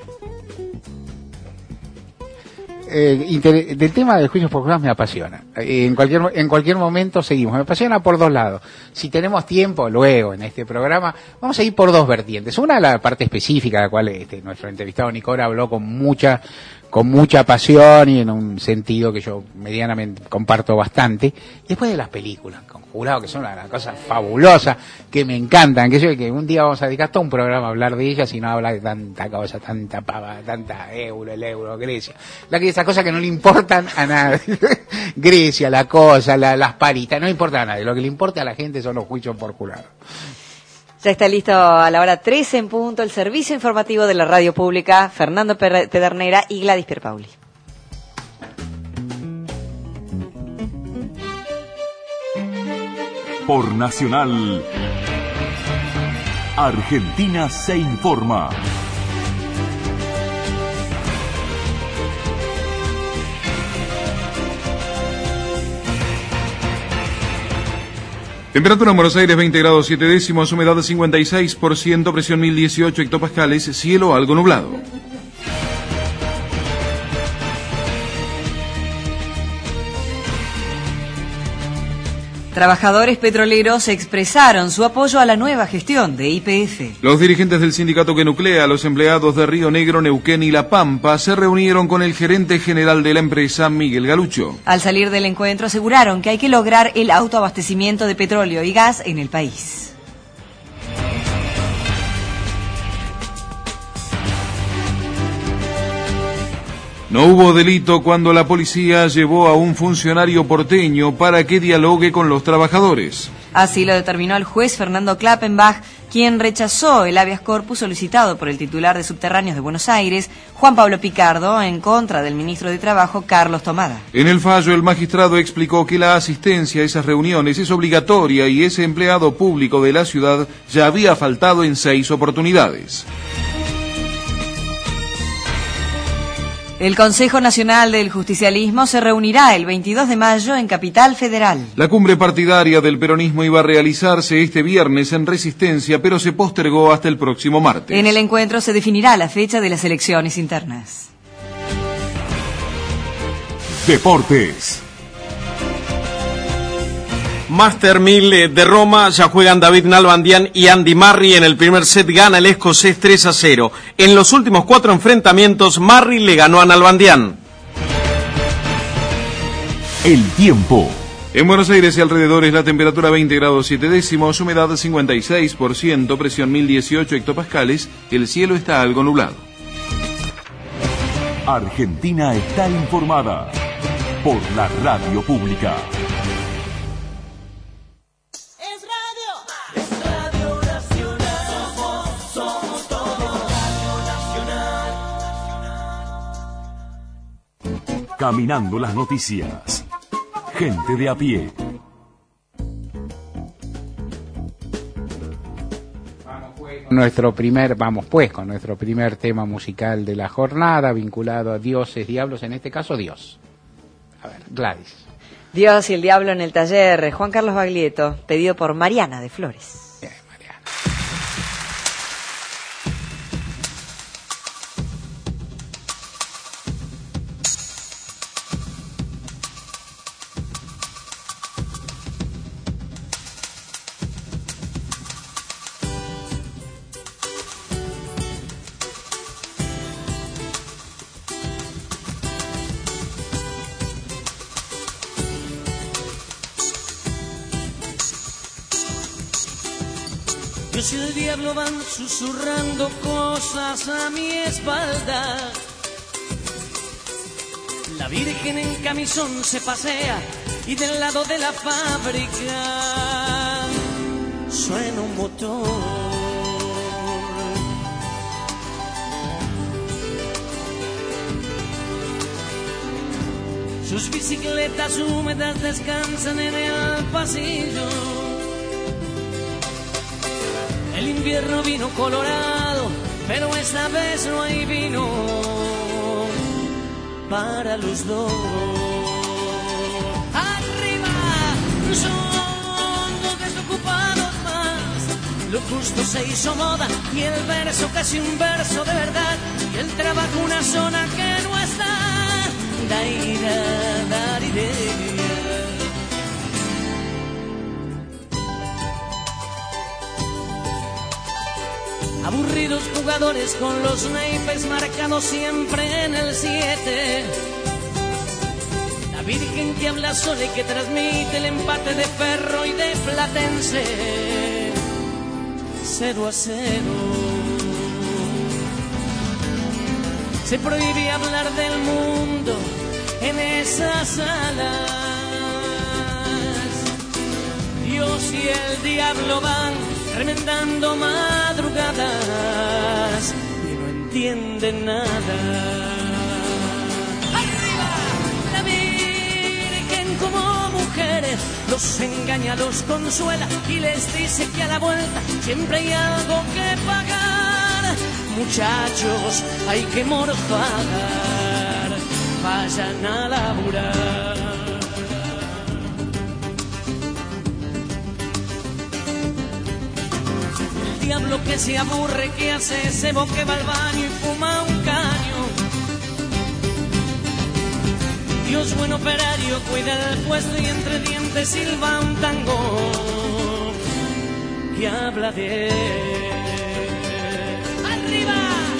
Eh, inter- del tema de juicios por jurados me apasiona. Eh, en cualquier en cualquier momento seguimos. Me apasiona por dos lados. Si tenemos tiempo, luego en este programa, vamos a ir por dos vertientes. Una, la parte específica, de la cual este, nuestro entrevistado Nicora habló con mucha con mucha pasión y en un sentido que yo medianamente comparto bastante. Después de las películas, con jurados, que son una, una cosa fabulosa, que me encantan, que yo que un día vamos a dedicar todo un programa a hablar de ellas y no hablar de tanta cosa, tanta pava, tanta euro, el euro, Grecia. La que esas cosas que no le importan a nadie. Grecia, la cosa, la, las paritas, no importa a nadie. Lo que le importa a la gente son los juicios por jurado. Ya está listo a la hora trece en punto el servicio informativo de la radio pública, Fernando Pedernera y Gladys Pierpauli. Por Nacional, Argentina se informa. Temperatura en Buenos Aires veinte grados siete décimos, humedad cincuenta y seis por ciento, presión mil dieciocho hectopascales, cielo algo nublado. Trabajadores petroleros expresaron su apoyo a la nueva gestión de Y P F. Los dirigentes del sindicato que nuclea a los empleados de Río Negro, Neuquén y La Pampa se reunieron con el gerente general de la empresa, Miguel Galucho. Al salir del encuentro aseguraron que hay que lograr el autoabastecimiento de petróleo y gas en el país. No hubo delito cuando la policía llevó a un funcionario porteño para que dialogue con los trabajadores. Así lo determinó el juez Fernando Klappenbach, quien rechazó el habeas corpus solicitado por el titular de Subterráneos de Buenos Aires, Juan Pablo Picardo, en contra del ministro de Trabajo, Carlos Tomada. En el fallo, el magistrado explicó que la asistencia a esas reuniones es obligatoria y ese empleado público de la ciudad ya había faltado en seis oportunidades. El Consejo Nacional del Justicialismo se reunirá el veintidós de mayo en Capital Federal. La cumbre partidaria del peronismo iba a realizarse este viernes en Resistencia, pero se postergó hasta el próximo martes. En el encuentro se definirá la fecha de las elecciones internas. Deportes. Master mil de Roma, ya juegan David Nalbandian y Andy Murray. En el primer set gana el escocés tres a cero. En los últimos cuatro enfrentamientos, Murray le ganó a Nalbandian. El tiempo. En Buenos Aires y alrededores la temperatura veinte grados siete décimos, humedad cincuenta y seis por ciento, presión mil dieciocho hectopascales, el cielo está algo nublado. Argentina está informada por la radio pública. Caminando las noticias. Gente de a pie. Nuestro primer, vamos pues, con nuestro primer tema musical de la jornada, vinculado a dioses, diablos, en este caso Dios. A ver, Gladys. Dios y el diablo en el taller, Juan Carlos Baglietto, pedido por Mariana de Flores. Dios y el diablo van susurrando cosas a mi espalda. La Virgen en camisón se pasea y del lado de la fábrica suena un motor. sus bicicletas húmedas descansan en el pasillo. El invierno vino colorado, pero esta vez no hay vino para los dos. Arriba son dos desocupados más. Lo justo se hizo moda y el verso casi un verso de verdad. Y el trabajo una zona que no está. Daira, daridea. Aburridos jugadores con los naipes marcados siempre en el siete. La Virgen que habla sola y que transmite el empate de Ferro y de Platense. Cero a cero. Se prohíbe hablar del mundo en esas salas. Dios y el diablo van remendando madrugadas y no entienden nada. ¡Arriba! La Virgen como mujeres los engaña, los consuela y les dice que a la vuelta siempre hay algo que pagar. Muchachos, hay que morfar, vayan a laburar. Diablo que se aburre, que hace cebo, que va al baño y fuma un caño. Dios buen operario, cuida el puesto y entre dientes silba un tango que habla de él. ¡Arriba!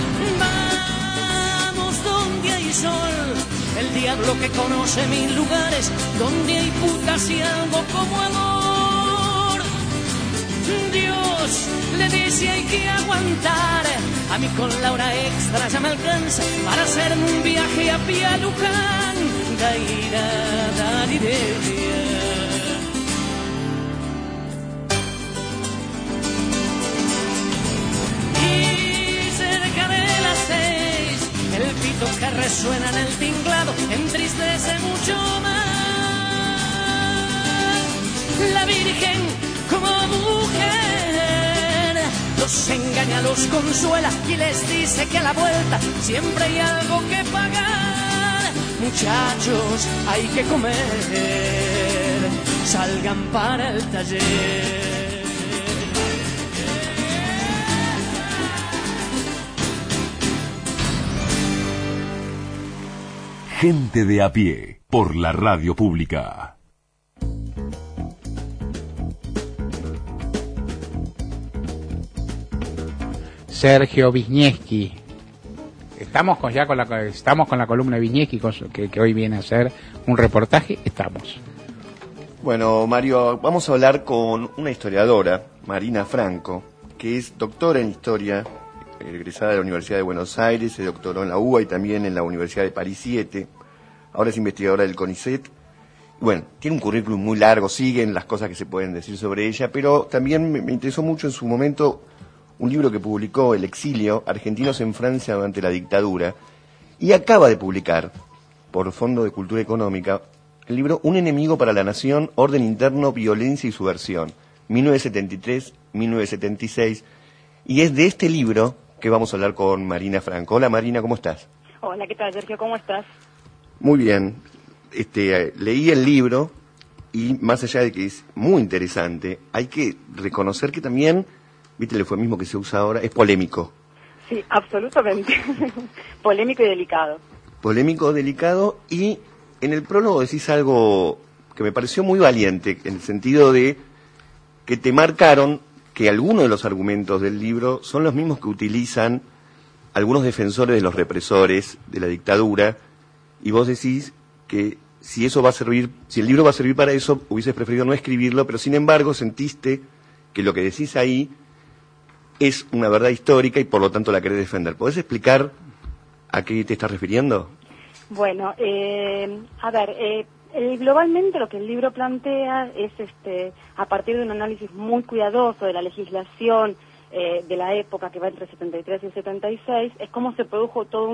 Vamos donde hay sol, el diablo que conoce mil lugares, donde hay putas y algo como amor. Dios le dice hay que aguantar, a mí con la hora extra ya me alcanza para hacerme un viaje a pie a Luján. Daira, daridea. Y cerca de las seis, el pito que resuena en el tinglado entristece mucho más. La Virgen como mujer los engaña, los consuela y les dice que a la vuelta siempre hay algo que pagar. Muchachos, hay que comer, salgan para el taller. Gente de a pie, por la radio pública. Sergio Wisniewski. Estamos con, ya con la, estamos con la columna de Wisniewski, que, que hoy viene a hacer un reportaje. Estamos. Bueno, Mario, vamos a hablar con una historiadora, Marina Franco, que es doctora en historia, egresada de la Universidad de Buenos Aires, se doctoró en la U B A y también en la Universidad de París siete. Ahora es investigadora del CONICET. Bueno, tiene un currículum muy largo, siguen las cosas que se pueden decir sobre ella, pero también me, me interesó mucho en su momento un libro que publicó El exilio, Argentinos en Francia durante la dictadura, y acaba de publicar, por Fondo de Cultura Económica, el libro Un enemigo para la nación, orden interno, violencia y subversión, mil novecientos setenta y tres a mil novecientos setenta y seis, y es de este libro que vamos a hablar con Marina Franco. Hola Marina, ¿cómo estás? Hola, ¿qué tal, Sergio? ¿Cómo estás? Muy bien. Este, leí el libro y más allá de que es muy interesante, hay que reconocer que también, viste el eufemismo que se usa ahora, es polémico. Sí, absolutamente. Polémico y delicado. Polémico, delicado, y en el prólogo decís algo que me pareció muy valiente, en el sentido de que te marcaron que algunos de los argumentos del libro son los mismos que utilizan algunos defensores de los represores de la dictadura, y vos decís que si eso va a servir, si el libro va a servir para eso, hubieses preferido no escribirlo, pero sin embargo sentiste que lo que decís ahí es una verdad histórica y por lo tanto la querés defender. ¿Podés explicar a qué te estás refiriendo? Bueno, eh, a ver, eh, eh, globalmente lo que el libro plantea es, este, a partir de un análisis muy cuidadoso de la legislación eh, de la época que va entre setenta y tres y setenta y seis, es cómo se produjo todo un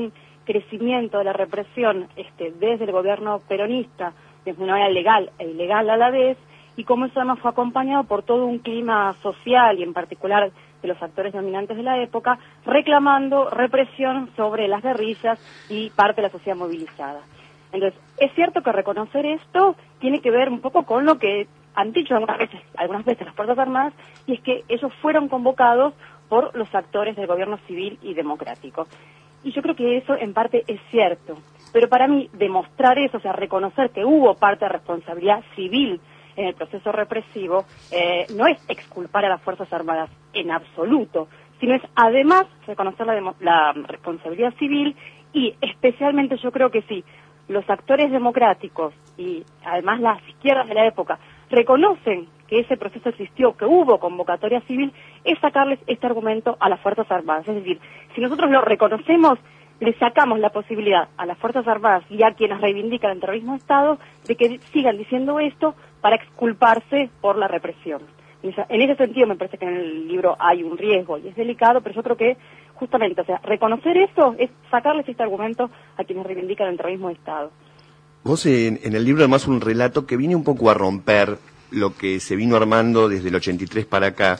crecimiento de la represión este, desde el gobierno peronista, de una manera legal e ilegal a la vez, y cómo eso además fue acompañado por todo un clima social y en particular de los actores dominantes de la época, reclamando represión sobre las guerrillas y parte de la sociedad movilizada. Entonces, es cierto que reconocer esto tiene que ver un poco con lo que han dicho algunas veces, algunas veces las Fuerzas Armadas, y es que ellos fueron convocados por los actores del gobierno civil y democrático. Y yo creo que eso en parte es cierto. Pero para mí, demostrar eso, o sea, reconocer que hubo parte de responsabilidad civil en el proceso represivo, eh, no es exculpar a las Fuerzas Armadas en absoluto, sino es además reconocer la, la responsabilidad civil y especialmente yo creo que sí, los actores democráticos y además las izquierdas de la época reconocen que ese proceso existió, que hubo convocatoria civil, es sacarles este argumento a las Fuerzas Armadas. Es decir, si nosotros lo reconocemos, le sacamos la posibilidad a las Fuerzas Armadas y a quienes reivindican el terrorismo de Estado de que sigan diciendo esto para exculparse por la represión. En ese sentido me parece que en el libro hay un riesgo y es delicado, pero yo creo que justamente, o sea, reconocer eso es sacarles este argumento a quienes reivindican el terrorismo de Estado. Vos en, en el libro además un relato que viene un poco a romper lo que se vino armando desde el ochenta y tres para acá,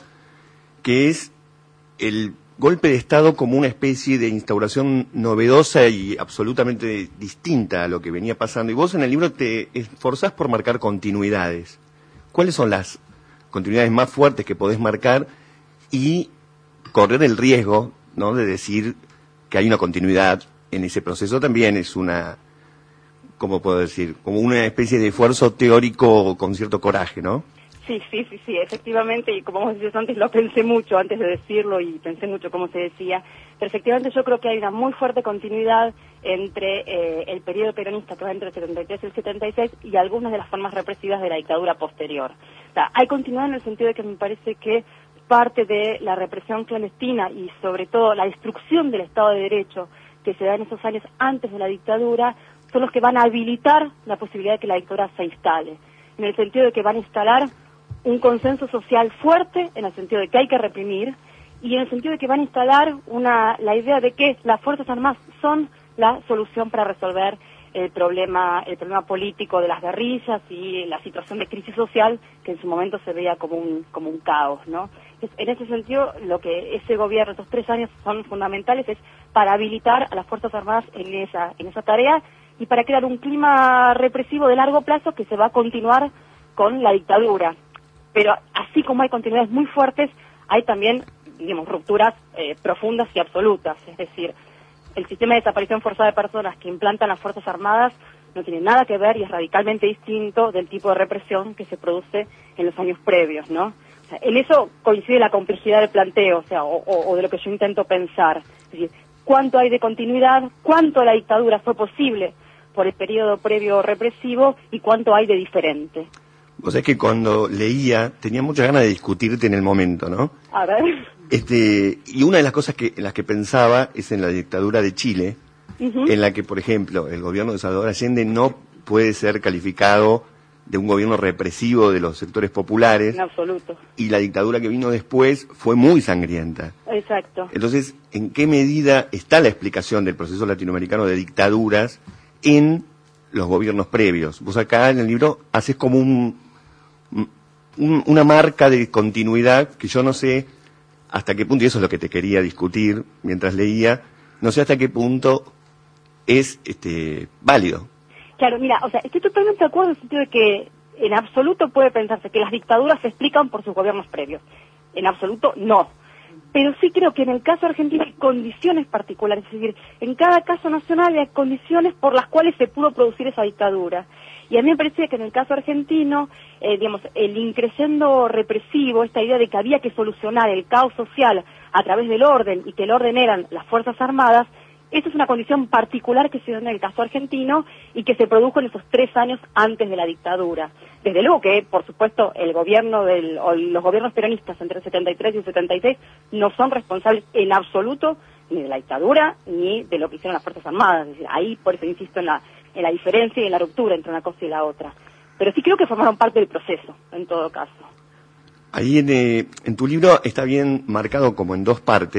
que es el golpe de Estado como una especie de instauración novedosa y absolutamente distinta a lo que venía pasando. Y vos en el libro te esforzás por marcar continuidades. ¿Cuáles son las continuidades más fuertes que podés marcar y correr el riesgo, ¿no?, de decir que hay una continuidad en ese proceso? También es una, ¿cómo puedo decir?, como una especie de esfuerzo teórico con cierto coraje, ¿no? Sí, sí, sí, sí, efectivamente, y como vos decías antes, lo pensé mucho antes de decirlo y pensé mucho cómo se decía, pero efectivamente yo creo que hay una muy fuerte continuidad entre eh, el periodo peronista que va entre el setenta y tres y el setenta y seis y algunas de las formas represivas de la dictadura posterior. O sea, hay continuidad en el sentido de que me parece que parte de la represión clandestina y sobre todo la destrucción del Estado de Derecho que se da en esos años antes de la dictadura son los que van a habilitar la posibilidad de que la dictadura se instale, en el sentido de que van a instalar un consenso social fuerte, en el sentido de que hay que reprimir, y en el sentido de que van a instalar una, la idea de que las Fuerzas Armadas son la solución para resolver el problema, el problema político de las guerrillas y la situación de crisis social que en su momento se veía como un, como un caos, ¿no? Entonces, en ese sentido, lo que ese gobierno, estos tres años son fundamentales es para habilitar a las Fuerzas Armadas en esa, en esa tarea y para crear un clima represivo de largo plazo que se va a continuar con la dictadura. Pero así como hay continuidades muy fuertes, hay también, digamos, rupturas eh, profundas y absolutas. Es decir, el sistema de desaparición forzada de personas que implantan las Fuerzas Armadas no tiene nada que ver y es radicalmente distinto del tipo de represión que se produce en los años previos, ¿no? O sea, en eso coincide la complejidad del planteo, o sea, o, o, o de lo que yo intento pensar. Es decir, cuánto hay de continuidad, cuánto la dictadura fue posible por el periodo previo represivo y cuánto hay de diferente. O sea, es que cuando leía tenía muchas ganas de discutirte en el momento, ¿no? A ver. Este, y una de las cosas que, en las que pensaba es en la dictadura de Chile, uh-huh. en la que, por ejemplo, el gobierno de Salvador Allende no puede ser calificado de un gobierno represivo de los sectores populares. En absoluto. Y la dictadura que vino después fue muy sangrienta. Exacto. Entonces, ¿en qué medida está la explicación del proceso latinoamericano de dictaduras en los gobiernos previos? Vos acá en el libro haces como un Un, una marca de continuidad que yo no sé hasta qué punto, y eso es lo que te quería discutir mientras leía, no sé hasta qué punto es este válido. Claro, mira, o sea, estoy totalmente de acuerdo en el sentido de que en absoluto puede pensarse que las dictaduras se explican por sus gobiernos previos. En absoluto no. Pero sí creo que en el caso argentino hay condiciones particulares, es decir, en cada caso nacional hay condiciones por las cuales se pudo producir esa dictadura. Y a mí me parecía que en el caso argentino, eh, digamos, el increscendo represivo, esta idea de que había que solucionar el caos social a través del orden y que el orden eran las Fuerzas Armadas, esa es una condición particular que se dio en el caso argentino y que se produjo en esos tres años antes de la dictadura. Desde luego que, por supuesto, el gobierno del, o los gobiernos peronistas entre el setenta y tres y el setenta y seis no son responsables en absoluto ni de la dictadura ni de lo que hicieron las Fuerzas Armadas. Es decir, ahí por eso insisto en la, en la diferencia y en la ruptura entre una cosa y la otra. Pero sí creo que formaron parte del proceso, en todo caso. Ahí en, eh, en tu libro está bien marcado como en dos partes,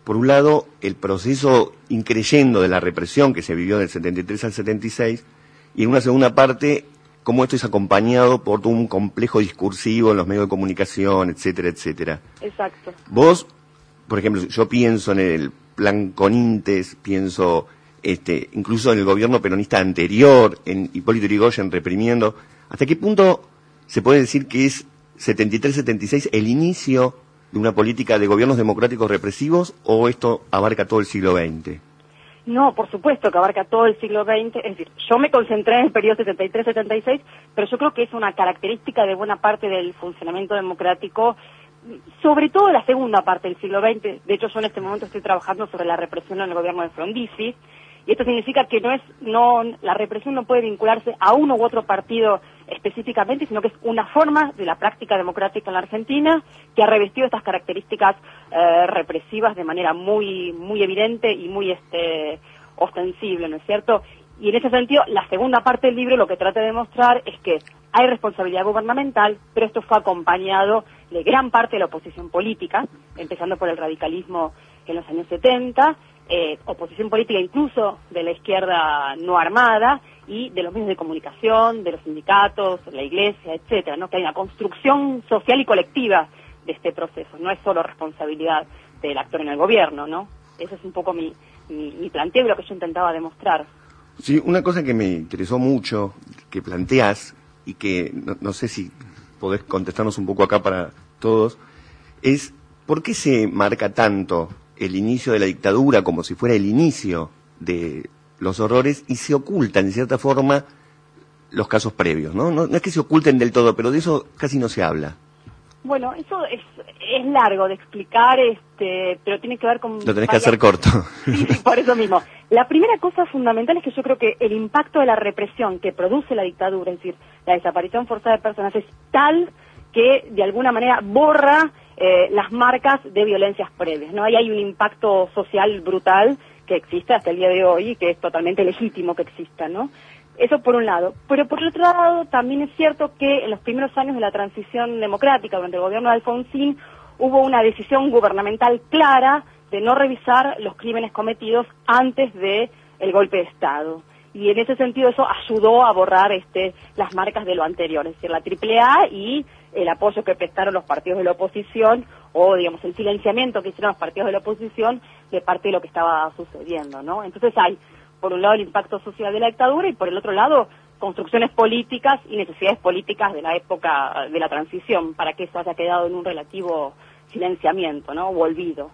por un lado, el proceso increyendo de la represión que se vivió del setenta y tres al setenta y seis, y en una segunda parte, cómo esto es acompañado por todo un complejo discursivo en los medios de comunicación, etcétera, etcétera. Exacto. Vos, por ejemplo, yo pienso en el plan Conintes, pienso este, incluso en el gobierno peronista anterior, en Hipólito Yrigoyen reprimiendo. ¿Hasta qué punto se puede decir que es setenta y tres setenta y seis el inicio de una política de gobiernos democráticos represivos, o esto abarca todo el siglo veinte? No, por supuesto que abarca todo el siglo veinte, es decir, yo me concentré en el periodo setenta y tres setenta y seis, pero yo creo que es una característica de buena parte del funcionamiento democrático, sobre todo la segunda parte del siglo veinte. De hecho, yo en este momento estoy trabajando sobre la represión en el gobierno de Frondizi, y esto significa que no es, no, la represión no puede vincularse a uno u otro partido específicamente, sino que es una forma de la práctica democrática en la Argentina que ha revestido estas características eh, represivas de manera muy, muy evidente y muy este, ostensible, ¿no es cierto? Y en ese sentido, la segunda parte del libro lo que trata de demostrar es que hay responsabilidad gubernamental, pero esto fue acompañado de gran parte de la oposición política, empezando por el radicalismo en los años setenta, eh, oposición política incluso de la izquierda no armada y de los medios de comunicación, de los sindicatos, la iglesia, etcétera, ¿no? Que hay una construcción social y colectiva de este proceso, no es solo responsabilidad del actor en el gobierno, ¿no? Ese es un poco mi, mi, mi planteo y lo que yo intentaba demostrar. Sí, una cosa que me interesó mucho, que planteás, y que no, no sé si podés contestarnos un poco acá para todos, es ¿por qué se marca tanto el inicio de la dictadura como si fuera el inicio de los horrores y se ocultan, en cierta forma, los casos previos, ¿no? No, no es que se oculten del todo, pero de eso casi no se habla. Bueno, eso es, es largo de explicar, este, pero tiene que ver con... Lo tenés varias... que hacer corto. Sí, sí, por eso mismo. La primera cosa fundamental es que yo creo que el impacto de la represión que produce la dictadura, es decir, la desaparición forzada de personas, es tal que de alguna manera borra eh, las marcas de violencias previas, ¿no? Ahí hay un impacto social brutal que existe hasta el día de hoy y que es totalmente legítimo que exista, ¿no? Eso por un lado. Pero por el otro lado, también es cierto que en los primeros años de la transición democrática, durante el gobierno de Alfonsín, hubo una decisión gubernamental clara de no revisar los crímenes cometidos antes de el golpe de Estado. Y en ese sentido eso ayudó a borrar este, las marcas de lo anterior, es decir, la triple A y el apoyo que prestaron los partidos de la oposición, o digamos el silenciamiento que hicieron los partidos de la oposición de parte de lo que estaba sucediendo, ¿no? Entonces hay, por un lado, el impacto social de la dictadura y por el otro lado, construcciones políticas y necesidades políticas de la época de la transición para que eso haya quedado en un relativo silenciamiento, ¿no? O olvido.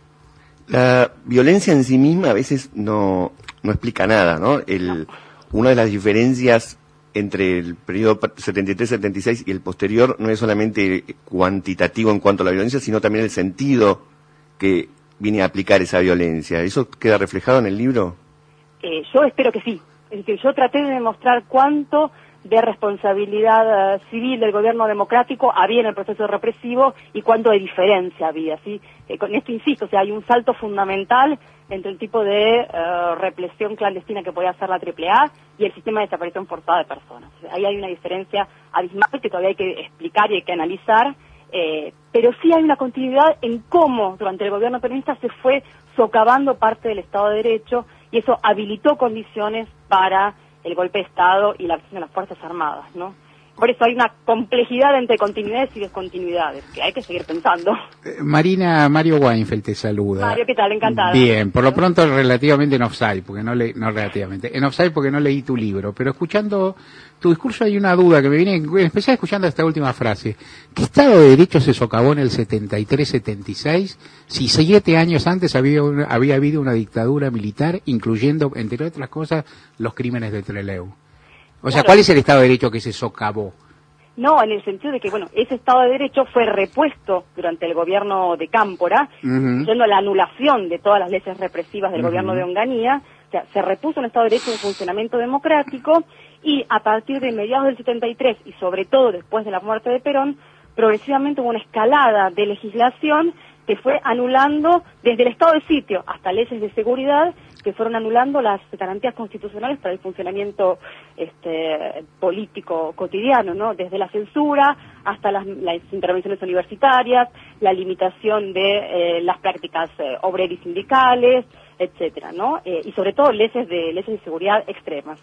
La violencia en sí misma a veces no, no explica nada, ¿no? El, no. Una de las diferencias entre el periodo setenta y tres setenta y seis y el posterior no es solamente cuantitativo en cuanto a la violencia, sino también el sentido que viene a aplicar esa violencia. ¿Eso queda reflejado en el libro? Eh, yo espero que sí. Es decir, yo traté de demostrar cuánto de responsabilidad uh, civil del gobierno democrático había en el proceso represivo y cuánto de diferencia había, ¿sí? Eh, con esto insisto, o sea, hay un salto fundamental entre el tipo de uh, represión clandestina que podía hacer la triple A y el sistema de desaparición forzada de personas. O sea, ahí hay una diferencia abismal que todavía hay que explicar y hay que analizar, eh, pero sí hay una continuidad en cómo durante el gobierno peronista se fue socavando parte del Estado de Derecho y eso habilitó condiciones para el golpe de Estado y la acción de las Fuerzas Armadas, ¿no? Por eso hay una complejidad entre continuidades y descontinuidades, que hay que seguir pensando. Eh, Marina, Mario Weinfeld te saluda. Mario, ¿qué tal? Encantada. Bien, por lo pronto relativamente en offside, porque no le, no relativamente, en offside porque no leí tu libro, pero escuchando tu discurso hay una duda que me viene, en especial escuchando esta última frase. ¿Qué Estado de Derecho se socavó en el setenta y tres setenta y seis si siete años antes había, una, había habido una dictadura militar, incluyendo, entre otras cosas, los crímenes de Trelew? O sea, claro. ¿Cuál es el Estado de Derecho que se socavó? No, en el sentido de que, bueno, ese Estado de Derecho fue repuesto durante el gobierno de Cámpora, uh-huh. yendo a la anulación de todas las leyes represivas del uh-huh. gobierno de Onganía. O sea, se repuso un Estado de Derecho en funcionamiento democrático y a partir de mediados del setenta y tres y sobre todo después de la muerte de Perón, progresivamente hubo una escalada de legislación que fue anulando desde el estado de sitio hasta leyes de seguridad que fueron anulando las garantías constitucionales para el funcionamiento este, político cotidiano, ¿no? Desde la censura hasta las, las intervenciones universitarias, la limitación de eh, las prácticas eh, obreras y sindicales, etcétera, ¿no? Eh, y sobre todo leyes de leyes de seguridad extremas.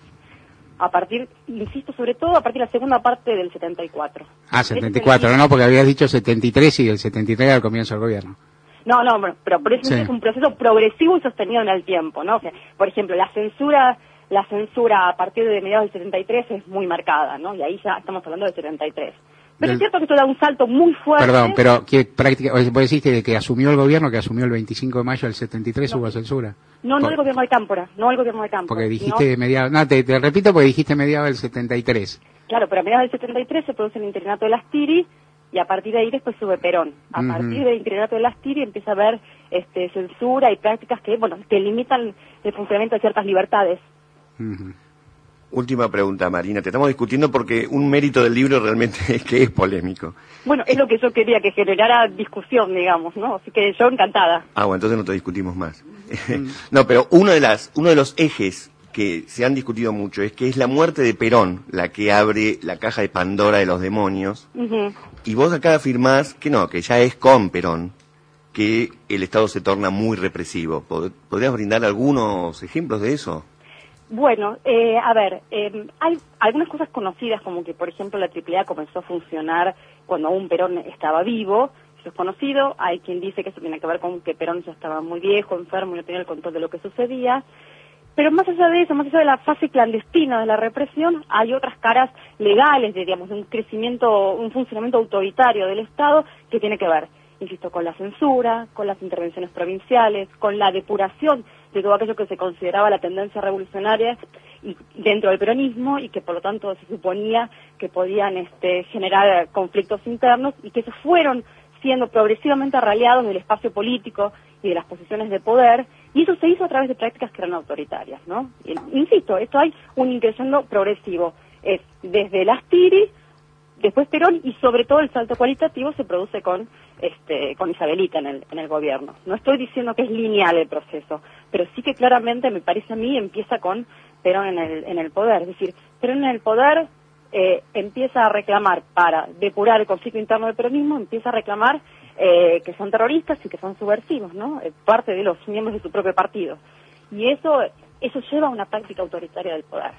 A partir, insisto, sobre todo a partir de la segunda parte del setenta y cuatro. Ah, setenta y cuatro, no, porque habías dicho setenta y tres y el setenta y tres era el comienzo del gobierno. No, no, pero por eso sí. Es un proceso progresivo y sostenido en el tiempo, ¿no? O sea, por ejemplo, la censura, la censura a partir de mediados del setenta y tres es muy marcada, ¿no? Y ahí ya estamos hablando del setenta y tres. Pero del... es cierto que esto da un salto muy fuerte. Perdón, pero ¿qué práctica? Vos deciste que asumió el gobierno, que asumió el veinticinco de mayo del setenta y tres, no. Hubo censura. No, no Por... el gobierno de Cámpora, no el gobierno de Cámpora. Porque dijiste ¿no? mediados, no, te, te repito porque dijiste mediados del setenta y tres. Claro, pero a mediados del setenta y tres se produce el interinato de las Tiri y a partir de ahí después sube Perón. A uh-huh. partir del interinato de las Tiri empieza a haber este, censura y prácticas que, bueno, que limitan el funcionamiento de ciertas libertades. Uh-huh. Última pregunta, Marina. Te estamos discutiendo porque un mérito del libro realmente es que es polémico. Bueno, es lo que yo quería, que generara discusión, digamos, ¿no? Así que yo encantada. Ah, bueno, entonces no te discutimos más. Mm. No, pero uno de las, uno de los ejes que se han discutido mucho es que es la muerte de Perón la que abre la caja de Pandora de los demonios. Uh-huh. Y vos acá afirmás que no, que ya es con Perón que el Estado se torna muy represivo. ¿Podrías brindar algunos ejemplos de eso? Bueno, eh, a ver, eh, hay algunas cosas conocidas, como que, por ejemplo, la triple A comenzó a funcionar cuando aún Perón estaba vivo, eso es conocido. Hay quien dice que eso tiene que ver con que Perón ya estaba muy viejo, enfermo y no tenía el control de lo que sucedía. Pero más allá de eso, más allá de la fase clandestina de la represión, hay otras caras legales, de, digamos, de un crecimiento, un funcionamiento autoritario del Estado que tiene que ver, insisto, con la censura, con las intervenciones provinciales, con la depuración de todo aquello que se consideraba la tendencia revolucionaria y dentro del peronismo y que por lo tanto se suponía que podían este, generar conflictos internos y que esos fueron siendo progresivamente arraigados del espacio político y de las posiciones de poder, y eso se hizo a través de prácticas que eran autoritarias, ¿no? Y, insisto, esto hay un increciendo progresivo, es desde las Tiri, después Perón, y sobre todo el salto cualitativo se produce con este con Isabelita en el en el gobierno. No estoy diciendo que es lineal el proceso, pero sí que claramente, me parece a mí, empieza con Perón en el en el poder. Es decir, Perón en el poder eh, empieza a reclamar, para depurar el conflicto interno del peronismo, empieza a reclamar eh, que son terroristas y que son subversivos, ¿no? Eh, parte de los miembros de su propio partido. Y eso eso lleva a una práctica autoritaria del poder.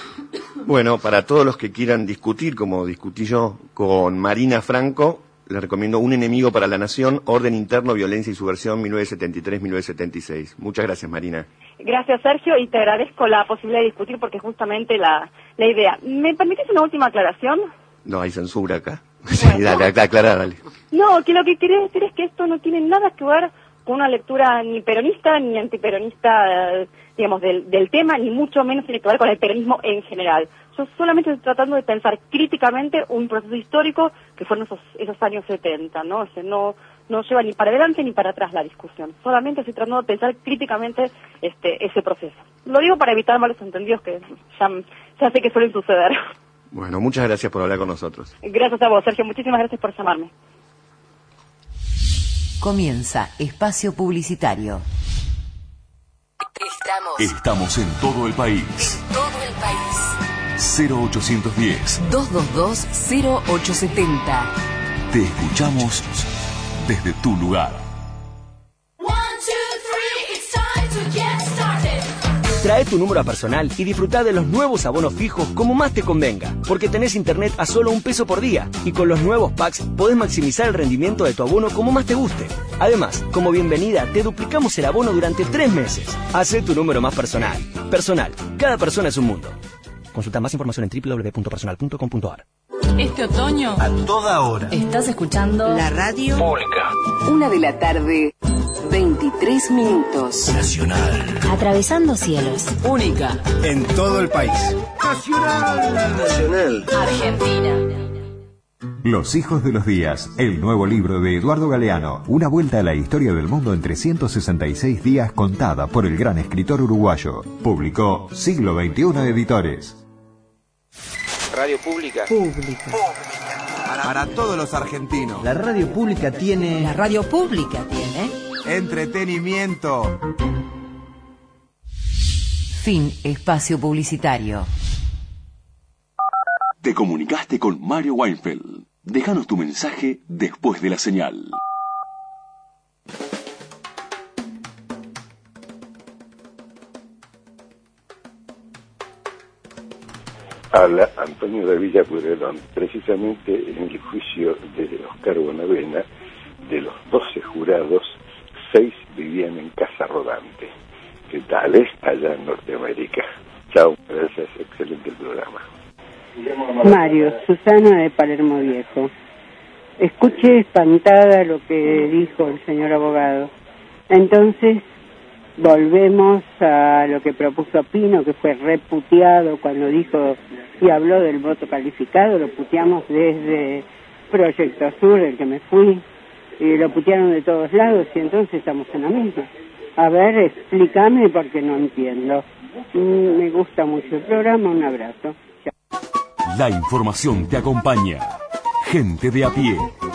Bueno, para todos los que quieran discutir, como discutí yo con Marina Franco, les recomiendo Un enemigo para la nación, Orden interno, violencia y subversión, mil novecientos setenta y tres a mil novecientos setenta y seis. Muchas gracias, Marina. Gracias, Sergio, y te agradezco la posibilidad de discutir porque es justamente la, la idea. ¿Me permitís una última aclaración? No, hay censura acá. Bueno. Sí, dale, aclara, dale. No, que lo que quería decir es que esto no tiene nada que ver con una lectura ni peronista ni antiperonista, digamos, del, del tema, ni mucho menos tiene que ver con el peronismo en general. Yo solamente estoy tratando de pensar críticamente un proceso histórico que fueron esos, esos años setenta, ¿no? O sea, no, no lleva ni para adelante ni para atrás la discusión. Solamente estoy tratando de pensar críticamente este, ese proceso. Lo digo para evitar malos entendidos que ya, ya sé que suelen suceder. Bueno, muchas gracias por hablar con nosotros. Gracias a vos, Sergio. Muchísimas gracias por llamarme. Comienza Espacio Publicitario. Estamos. Estamos en todo el país. En todo el país. cero ochocientos diez. dos dos dos, cero ocho setenta. Te escuchamos desde tu lugar. Trae tu número personal y disfruta de los nuevos abonos fijos como más te convenga, porque tenés internet a solo un peso por día y con los nuevos packs podés maximizar el rendimiento de tu abono como más te guste. Además, como bienvenida, te duplicamos el abono durante tres meses. Hacé tu número más personal. Personal, cada persona es un mundo. Consulta más información en doble u doble u doble u punto personal punto com punto a r. Este otoño, a toda hora, estás escuchando la radio pública. Una de la tarde, veintitrés minutos. Nacional. Atravesando cielos. Única. En todo el país. Nacional. Nacional. Argentina. Los hijos de los días, el nuevo libro de Eduardo Galeano, una vuelta a la historia del mundo en trescientos sesenta y seis días contada por el gran escritor uruguayo. Publicó Siglo veintiuno Editores. Radio Pública. Pública. Para, para todos los argentinos. La radio pública tiene... La radio pública tiene... Entretenimiento. Fin espacio publicitario. Te comunicaste con Mario Weinfeld. Déjanos tu mensaje después de la señal. Habla Antonio de Villa Pueyrredón. Precisamente en el juicio de Oscar Bonavena, de los doce jurados, seis vivían en Casa Rodante. ¿Qué tal es allá en Norteamérica? Chao, gracias, excelente el programa. Mario, Susana de Palermo Viejo. Escuché espantada lo que dijo el señor abogado. Entonces, volvemos a lo que propuso Pino, que fue reputeado cuando dijo y habló del voto calificado. Lo puteamos desde Proyecto Sur, el que me fui, y lo putearon de todos lados, y entonces estamos en la misma. A ver, explícame porque no entiendo. Mm, me gusta mucho el programa, un abrazo. Chao. La información te acompaña. Gente de a pie.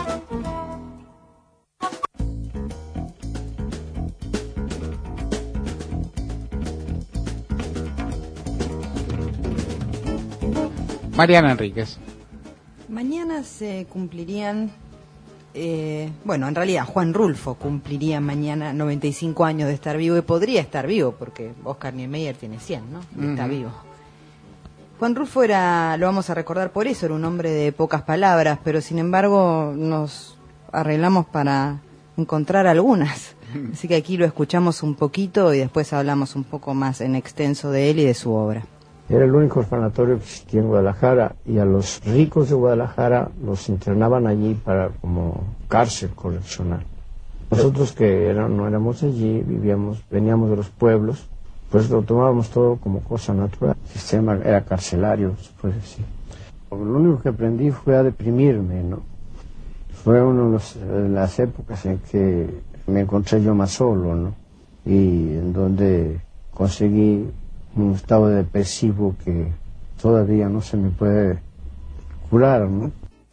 Mariana Enríquez. Mañana se cumplirían, eh, bueno, en realidad Juan Rulfo cumpliría mañana noventa y cinco años de estar vivo, y podría estar vivo porque Oscar Niemeyer tiene cien, ¿no? Y está Uh-huh. vivo. Juan Rulfo era, lo vamos a recordar por eso, era un hombre de pocas palabras, pero sin embargo nos arreglamos para encontrar algunas. Así que aquí lo escuchamos un poquito y después hablamos un poco más en extenso de él y de su obra. Era el único orfanatorio que existía en Guadalajara, y a los ricos de Guadalajara los internaban allí para como cárcel correccional. Nosotros que era- no éramos allí, vivíamos, veníamos de los pueblos, pues lo tomábamos todo como cosa natural. El sistema era carcelario, se puede decir. Lo único que aprendí fue a deprimirme, ¿no? Fue una de los- de las épocas en que me encontré yo más solo, ¿no? Y en donde conseguí un estado depresivo que todavía no se me puede curar, ¿no?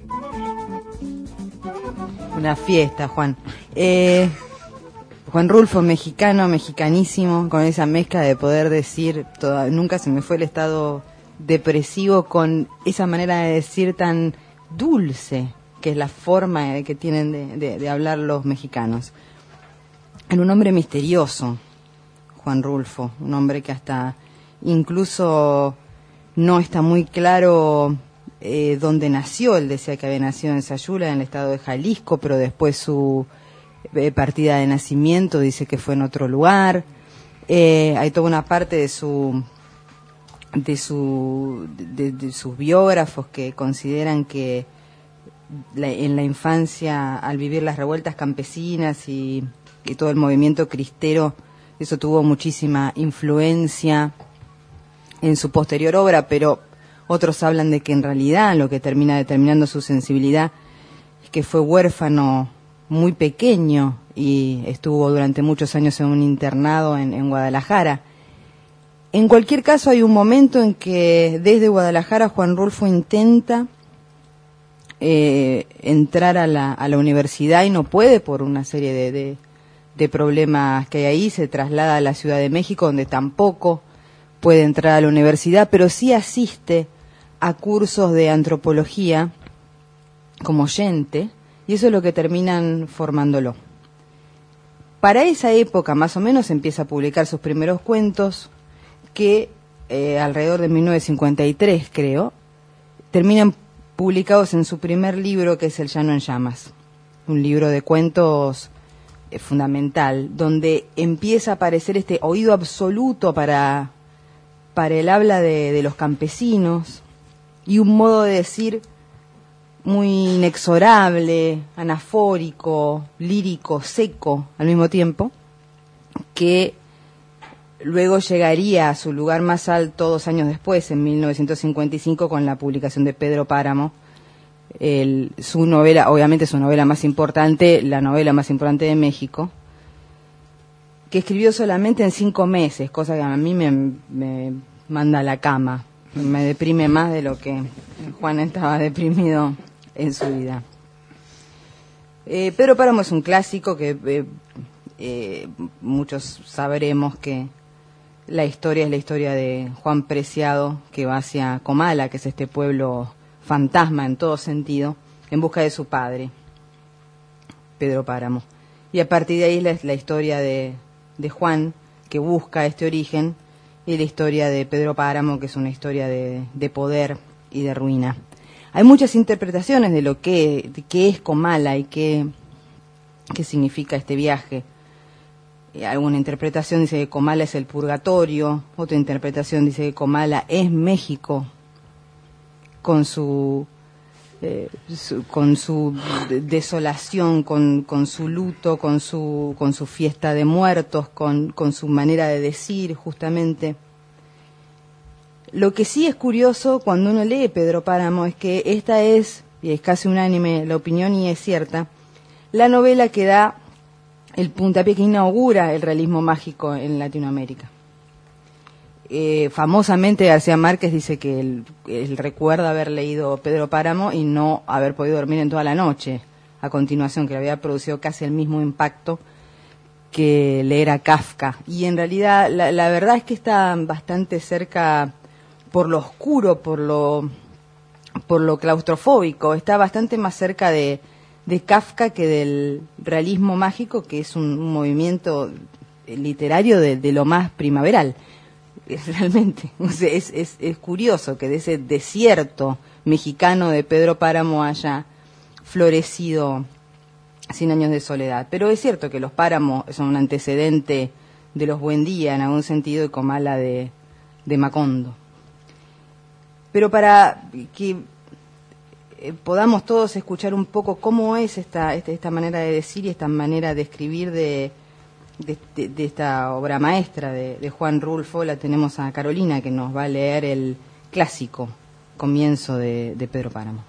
Una fiesta, Juan. Eh, Juan Rulfo, mexicano, mexicanísimo, con esa mezcla de poder decir, toda, nunca se me fue el estado depresivo, con esa manera de decir tan dulce, que es la forma que tienen de, de, de hablar los mexicanos. Era un hombre misterioso, Juan Rulfo, un hombre que hasta incluso no está muy claro eh, dónde nació. Él decía que había nacido en Sayula, en el estado de Jalisco, pero después su eh, partida de nacimiento dice que fue en otro lugar. Eh, hay toda una parte de su de su de, de sus biógrafos que consideran que la, en la infancia, al vivir las revueltas campesinas y, y todo el movimiento cristero, eso tuvo muchísima influencia en su posterior obra, pero otros hablan de que en realidad lo que termina determinando su sensibilidad es que fue huérfano muy pequeño y estuvo durante muchos años en un internado en, en Guadalajara. En cualquier caso, hay un momento en que desde Guadalajara Juan Rulfo intenta eh, entrar a la, a la universidad y no puede por una serie de, de, de problemas que hay ahí. Se traslada a la Ciudad de México, donde tampoco puede entrar a la universidad, pero sí asiste a cursos de antropología como oyente, y eso es lo que terminan formándolo. Para esa época, más o menos, empieza a publicar sus primeros cuentos, que eh, alrededor de mil novecientos cincuenta y tres, creo, terminan publicados en su primer libro, que es El Llano en Llamas, un libro de cuentos eh, fundamental, donde empieza a aparecer este oído absoluto para para el habla de, de los campesinos, y un modo de decir muy inexorable, anafórico, lírico, seco al mismo tiempo, que luego llegaría a su lugar más alto dos años después, en mil novecientos cincuenta y cinco, con la publicación de Pedro Páramo, el, su novela, obviamente su novela más importante, la novela más importante de México, que escribió solamente en cinco meses, cosa que a mí me, me manda a la cama, me deprime más de lo que Juan estaba deprimido en su vida. Eh, Pedro Páramo es un clásico que eh, eh, muchos sabremos que La historia es la historia de Juan Preciado, que va hacia Comala, que es este pueblo fantasma en todo sentido, en busca de su padre, Pedro Páramo. Y a partir de ahí es la, la historia de, de Juan, que busca este origen, y la historia de Pedro Páramo, que es una historia de, de poder y de ruina. Hay muchas interpretaciones de lo que, de qué es Comala y qué, qué significa este viaje. Alguna interpretación dice que Comala es el purgatorio, otra interpretación dice que Comala es México, con su, eh, su con su desolación, con, con su luto, con su, con su fiesta de muertos, con, con su manera de decir, justamente. Lo que sí es curioso cuando uno lee Pedro Páramo es que esta es, y es casi unánime la opinión y es cierta, la novela que da el puntapié, que inaugura el realismo mágico en Latinoamérica. Eh, famosamente García Márquez dice que él, él recuerda haber leído Pedro Páramo y no haber podido dormir en toda la noche a continuación, que le había producido casi el mismo impacto que leer a Kafka. Y en realidad la, la verdad es que está bastante cerca, por lo oscuro, por lo, por lo claustrofóbico, está bastante más cerca de, de Kafka que del realismo mágico, que es un, un movimiento literario de, de lo más primaveral. Realmente, o sea, es, es, es curioso que de ese desierto mexicano de Pedro Páramo haya florecido Cien años de soledad. Pero es cierto que los páramos son un antecedente de los Buendía en algún sentido, y Comala de, de Macondo. Pero para que eh, podamos todos escuchar un poco cómo es esta, esta, esta manera de decir y esta manera de escribir de, de, de, de esta obra maestra de, de Juan Rulfo, la tenemos a Carolina, que nos va a leer el clásico comienzo de, de Pedro Páramo.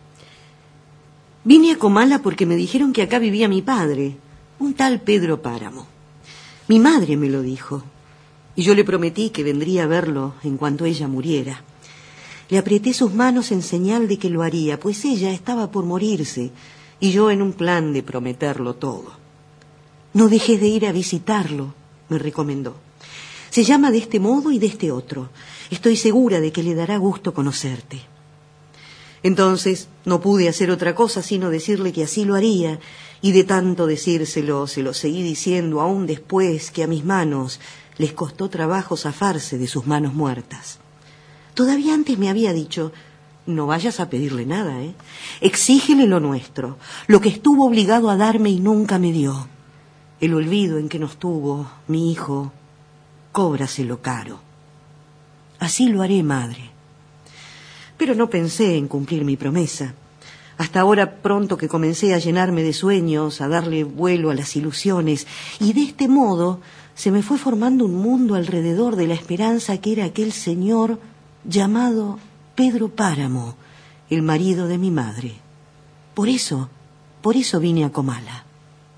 Vine a Comala porque me dijeron que acá vivía mi padre, un tal Pedro Páramo. Mi madre me lo dijo, y yo le prometí que vendría a verlo en cuanto ella muriera. Le apreté sus manos en señal de que lo haría, pues ella estaba por morirse, y yo en un plan de prometerlo todo. No dejes de ir a visitarlo, me recomendó. Se llama de este modo y de este otro. Estoy segura de que le dará gusto conocerte. Entonces no pude hacer otra cosa sino decirle que así lo haría, y de tanto decírselo se lo seguí diciendo aún después que a mis manos les costó trabajo zafarse de sus manos muertas. Todavía antes me había dicho: no vayas a pedirle nada, ¿eh? Exígele lo nuestro, lo que estuvo obligado a darme y nunca me dio. El olvido en que nos tuvo, mi hijo, cóbraselo caro. Así lo haré, madre. Pero no pensé en cumplir mi promesa. Hasta ahora pronto que comencé a llenarme de sueños, a darle vuelo a las ilusiones, y de este modo se me fue formando un mundo alrededor de la esperanza que era aquel señor llamado Pedro Páramo, el marido de mi madre. Por eso, por eso vine a Comala.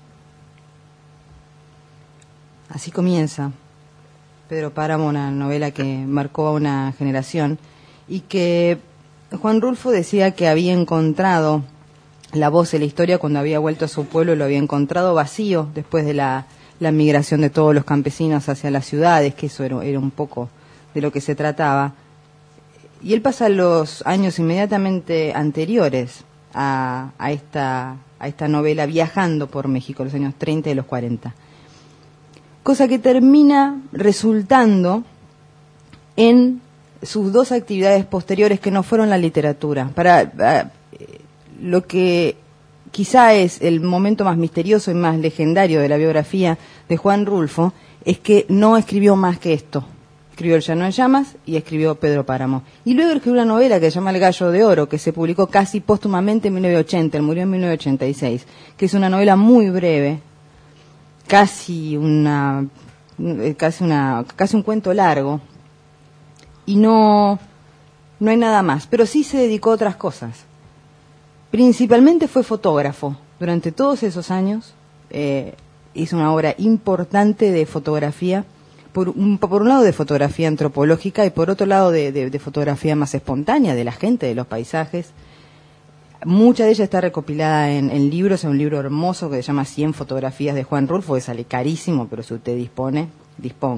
Así comienza Pedro Páramo, una novela que marcó a una generación, y que Juan Rulfo decía que había encontrado la voz de la historia cuando había vuelto a su pueblo, y lo había encontrado vacío después de la, la migración de todos los campesinos hacia las ciudades, que eso era, era un poco de lo que se trataba. Y él pasa los años inmediatamente anteriores a, a, esta, a esta novela viajando por México, los años treinta y los cuarenta. Cosa que termina resultando en sus dos actividades posteriores, que no fueron la literatura. Para, para lo que quizá es el momento más misterioso y más legendario de la biografía de Juan Rulfo, es que no escribió más que esto. Escribió El Llano en Llamas y escribió Pedro Páramo. Y luego escribió una novela que se llama El Gallo de Oro, que se publicó casi póstumamente en mil novecientos ochenta, él murió en mil novecientos ochenta y seis, que es una novela muy breve, casi una casi una casi un cuento largo, y no no hay nada más, pero sí se dedicó a otras cosas. Principalmente fue fotógrafo durante todos esos años, eh, hizo una obra importante de fotografía, por un, por un lado de fotografía antropológica y por otro lado de, de, de fotografía más espontánea de la gente, de los paisajes. Mucha de ella está recopilada en, en libros, en un libro hermoso que se llama cien fotografías de Juan Rulfo, que sale carísimo, pero si usted dispone, disponga,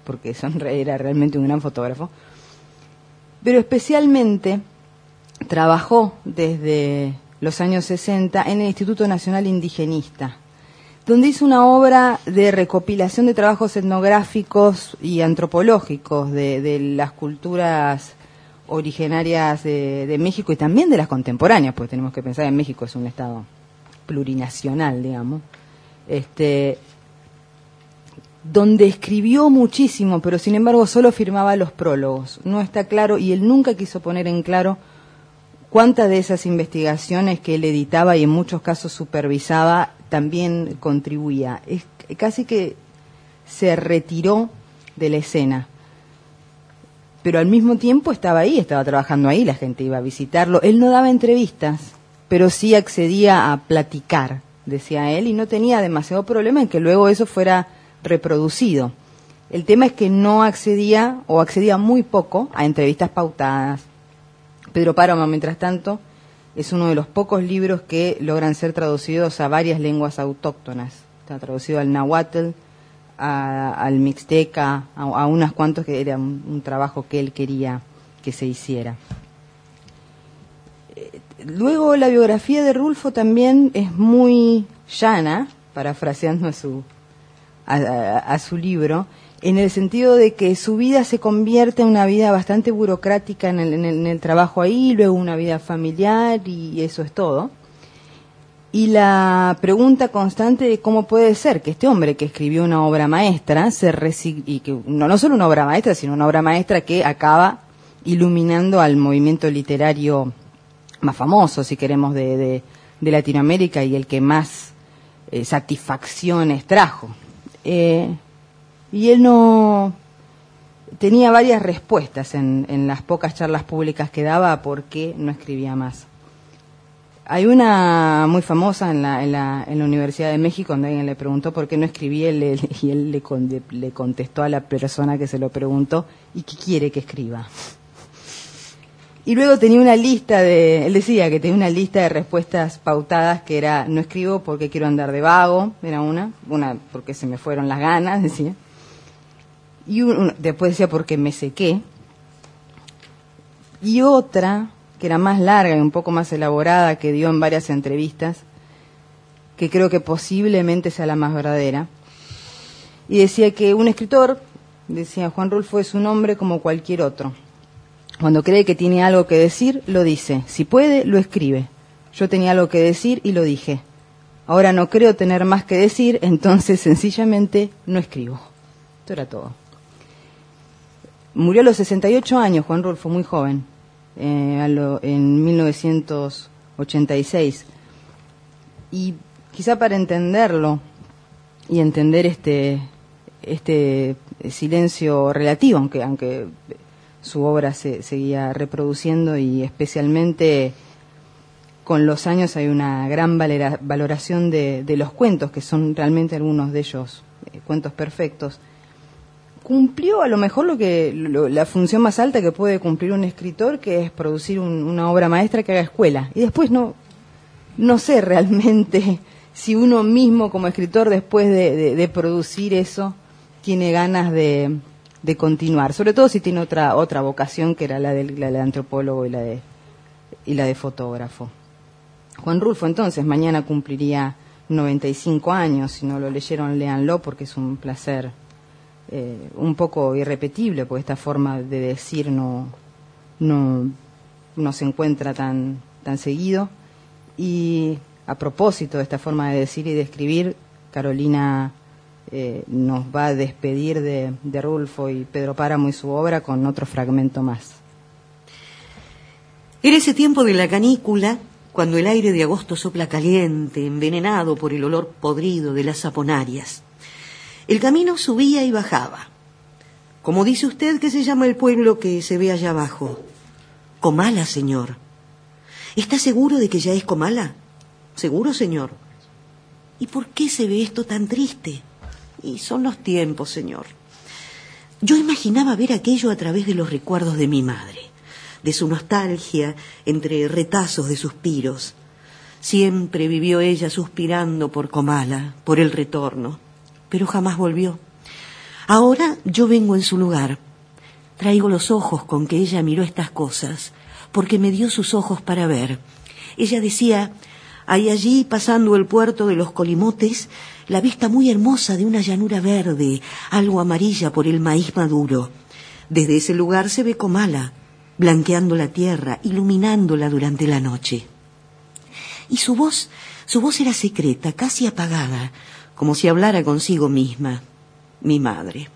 porque son, era realmente un gran fotógrafo, pero especialmente trabajó desde los años sesenta en el Instituto Nacional Indigenista, donde hizo una obra de recopilación de trabajos etnográficos y antropológicos de, de las culturas originarias de, de México y también de las contemporáneas, porque tenemos que pensar en México es un estado plurinacional, digamos, este, donde escribió muchísimo, pero sin embargo solo firmaba los prólogos. No está claro, y él nunca quiso poner en claro cuántas de esas investigaciones que él editaba y en muchos casos supervisaba también contribuía. Es casi que se retiró de la escena, pero al mismo tiempo estaba ahí, estaba trabajando ahí, la gente iba a visitarlo. Él no daba entrevistas, pero sí accedía a platicar, decía él, y no tenía demasiado problema en que luego eso fuera reproducido. El tema es que no accedía, o accedía muy poco, a entrevistas pautadas. Pedro Páramo, mientras tanto, es uno de los pocos libros que logran ser traducidos a varias lenguas autóctonas. Está traducido al náhuatl, a, al mixteca, a, a unas cuantos que era un, un trabajo que él quería que se hiciera. Luego la biografía de Rulfo también es muy llana, parafraseando a su, a, a, a su libro, en el sentido de que su vida se convierte en una vida bastante burocrática en el, en el, en el trabajo ahí, luego una vida familiar y eso es todo. Y la pregunta constante de cómo puede ser que este hombre que escribió una obra maestra, se resign- y que no, no solo una obra maestra, sino una obra maestra que acaba iluminando al movimiento literario más famoso, si queremos, de, de, de Latinoamérica y el que más eh, satisfacciones trajo. Eh, Y él no tenía varias respuestas en, en las pocas charlas públicas que daba a por qué no escribía más. Hay una muy famosa en la, en la, en la Universidad de México donde alguien le preguntó por qué no escribía él, él, y él le, con, le contestó a la persona que se lo preguntó, ¿y qué quiere que escriba? Y luego tenía una lista de, él decía que tenía una lista de respuestas pautadas que era, no escribo porque quiero andar de vago, era una, una porque se me fueron las ganas, decía. Y un, después decía porque me sequé, y otra que era más larga y un poco más elaborada, que dio en varias entrevistas, que creo que posiblemente sea la más verdadera, y decía que un escritor, decía Juan Rulfo, es un hombre como cualquier otro. Cuando cree que tiene algo que decir, lo dice. Si puede, lo escribe. Yo tenía algo que decir y lo dije. Ahora no creo tener más que decir, entonces sencillamente no escribo. Esto era todo. Murió a los sesenta y ocho años, Juan Rulfo, muy joven, eh, a lo, en mil novecientos ochenta y seis. Y quizá para entenderlo y entender este, este silencio relativo, aunque, aunque su obra se seguía reproduciendo y especialmente con los años hay una gran valera, valoración de, de los cuentos, que son realmente algunos de ellos eh, cuentos perfectos. Cumplió a lo mejor lo que lo, la función más alta que puede cumplir un escritor, que es producir un, una obra maestra que haga escuela. Y después no no sé realmente si uno mismo como escritor, después de, de, de producir eso, tiene ganas de, de continuar. Sobre todo si tiene otra otra vocación, que era la del, la de antropólogo y la de y la de fotógrafo. Juan Rulfo entonces mañana cumpliría noventa y cinco años. Si no lo leyeron, léanlo, porque es un placer. Eh, un poco irrepetible, porque esta forma de decir no no, no se encuentra tan, tan seguido. Y a propósito de esta forma de decir y de escribir, Carolina eh, nos va a despedir de, de Rulfo y Pedro Páramo y su obra con otro fragmento más. Era ese tiempo de la canícula, cuando el aire de agosto sopla caliente, envenenado por el olor podrido de las saponarias. El camino subía y bajaba. ¿Cómo dice usted que se llama el pueblo que se ve allá abajo? Comala, señor. ¿Está seguro de que ya es Comala? ¿Seguro, señor? ¿Y por qué se ve esto tan triste? Y son los tiempos, señor. Yo imaginaba ver aquello a través de los recuerdos de mi madre, de su nostalgia entre retazos de suspiros. Siempre vivió ella suspirando por Comala, por el retorno. Pero jamás volvió. Ahora yo vengo en su lugar. Traigo los ojos con que ella miró estas cosas, porque me dio sus ojos para ver. Ella decía, hay allí, pasando el puerto de los Colimotes, la vista muy hermosa de una llanura verde, algo amarilla por el maíz maduro. Desde ese lugar se ve Comala, blanqueando la tierra, iluminándola durante la noche. Y su voz, su voz era secreta, casi apagada, como si hablara consigo misma, mi madre.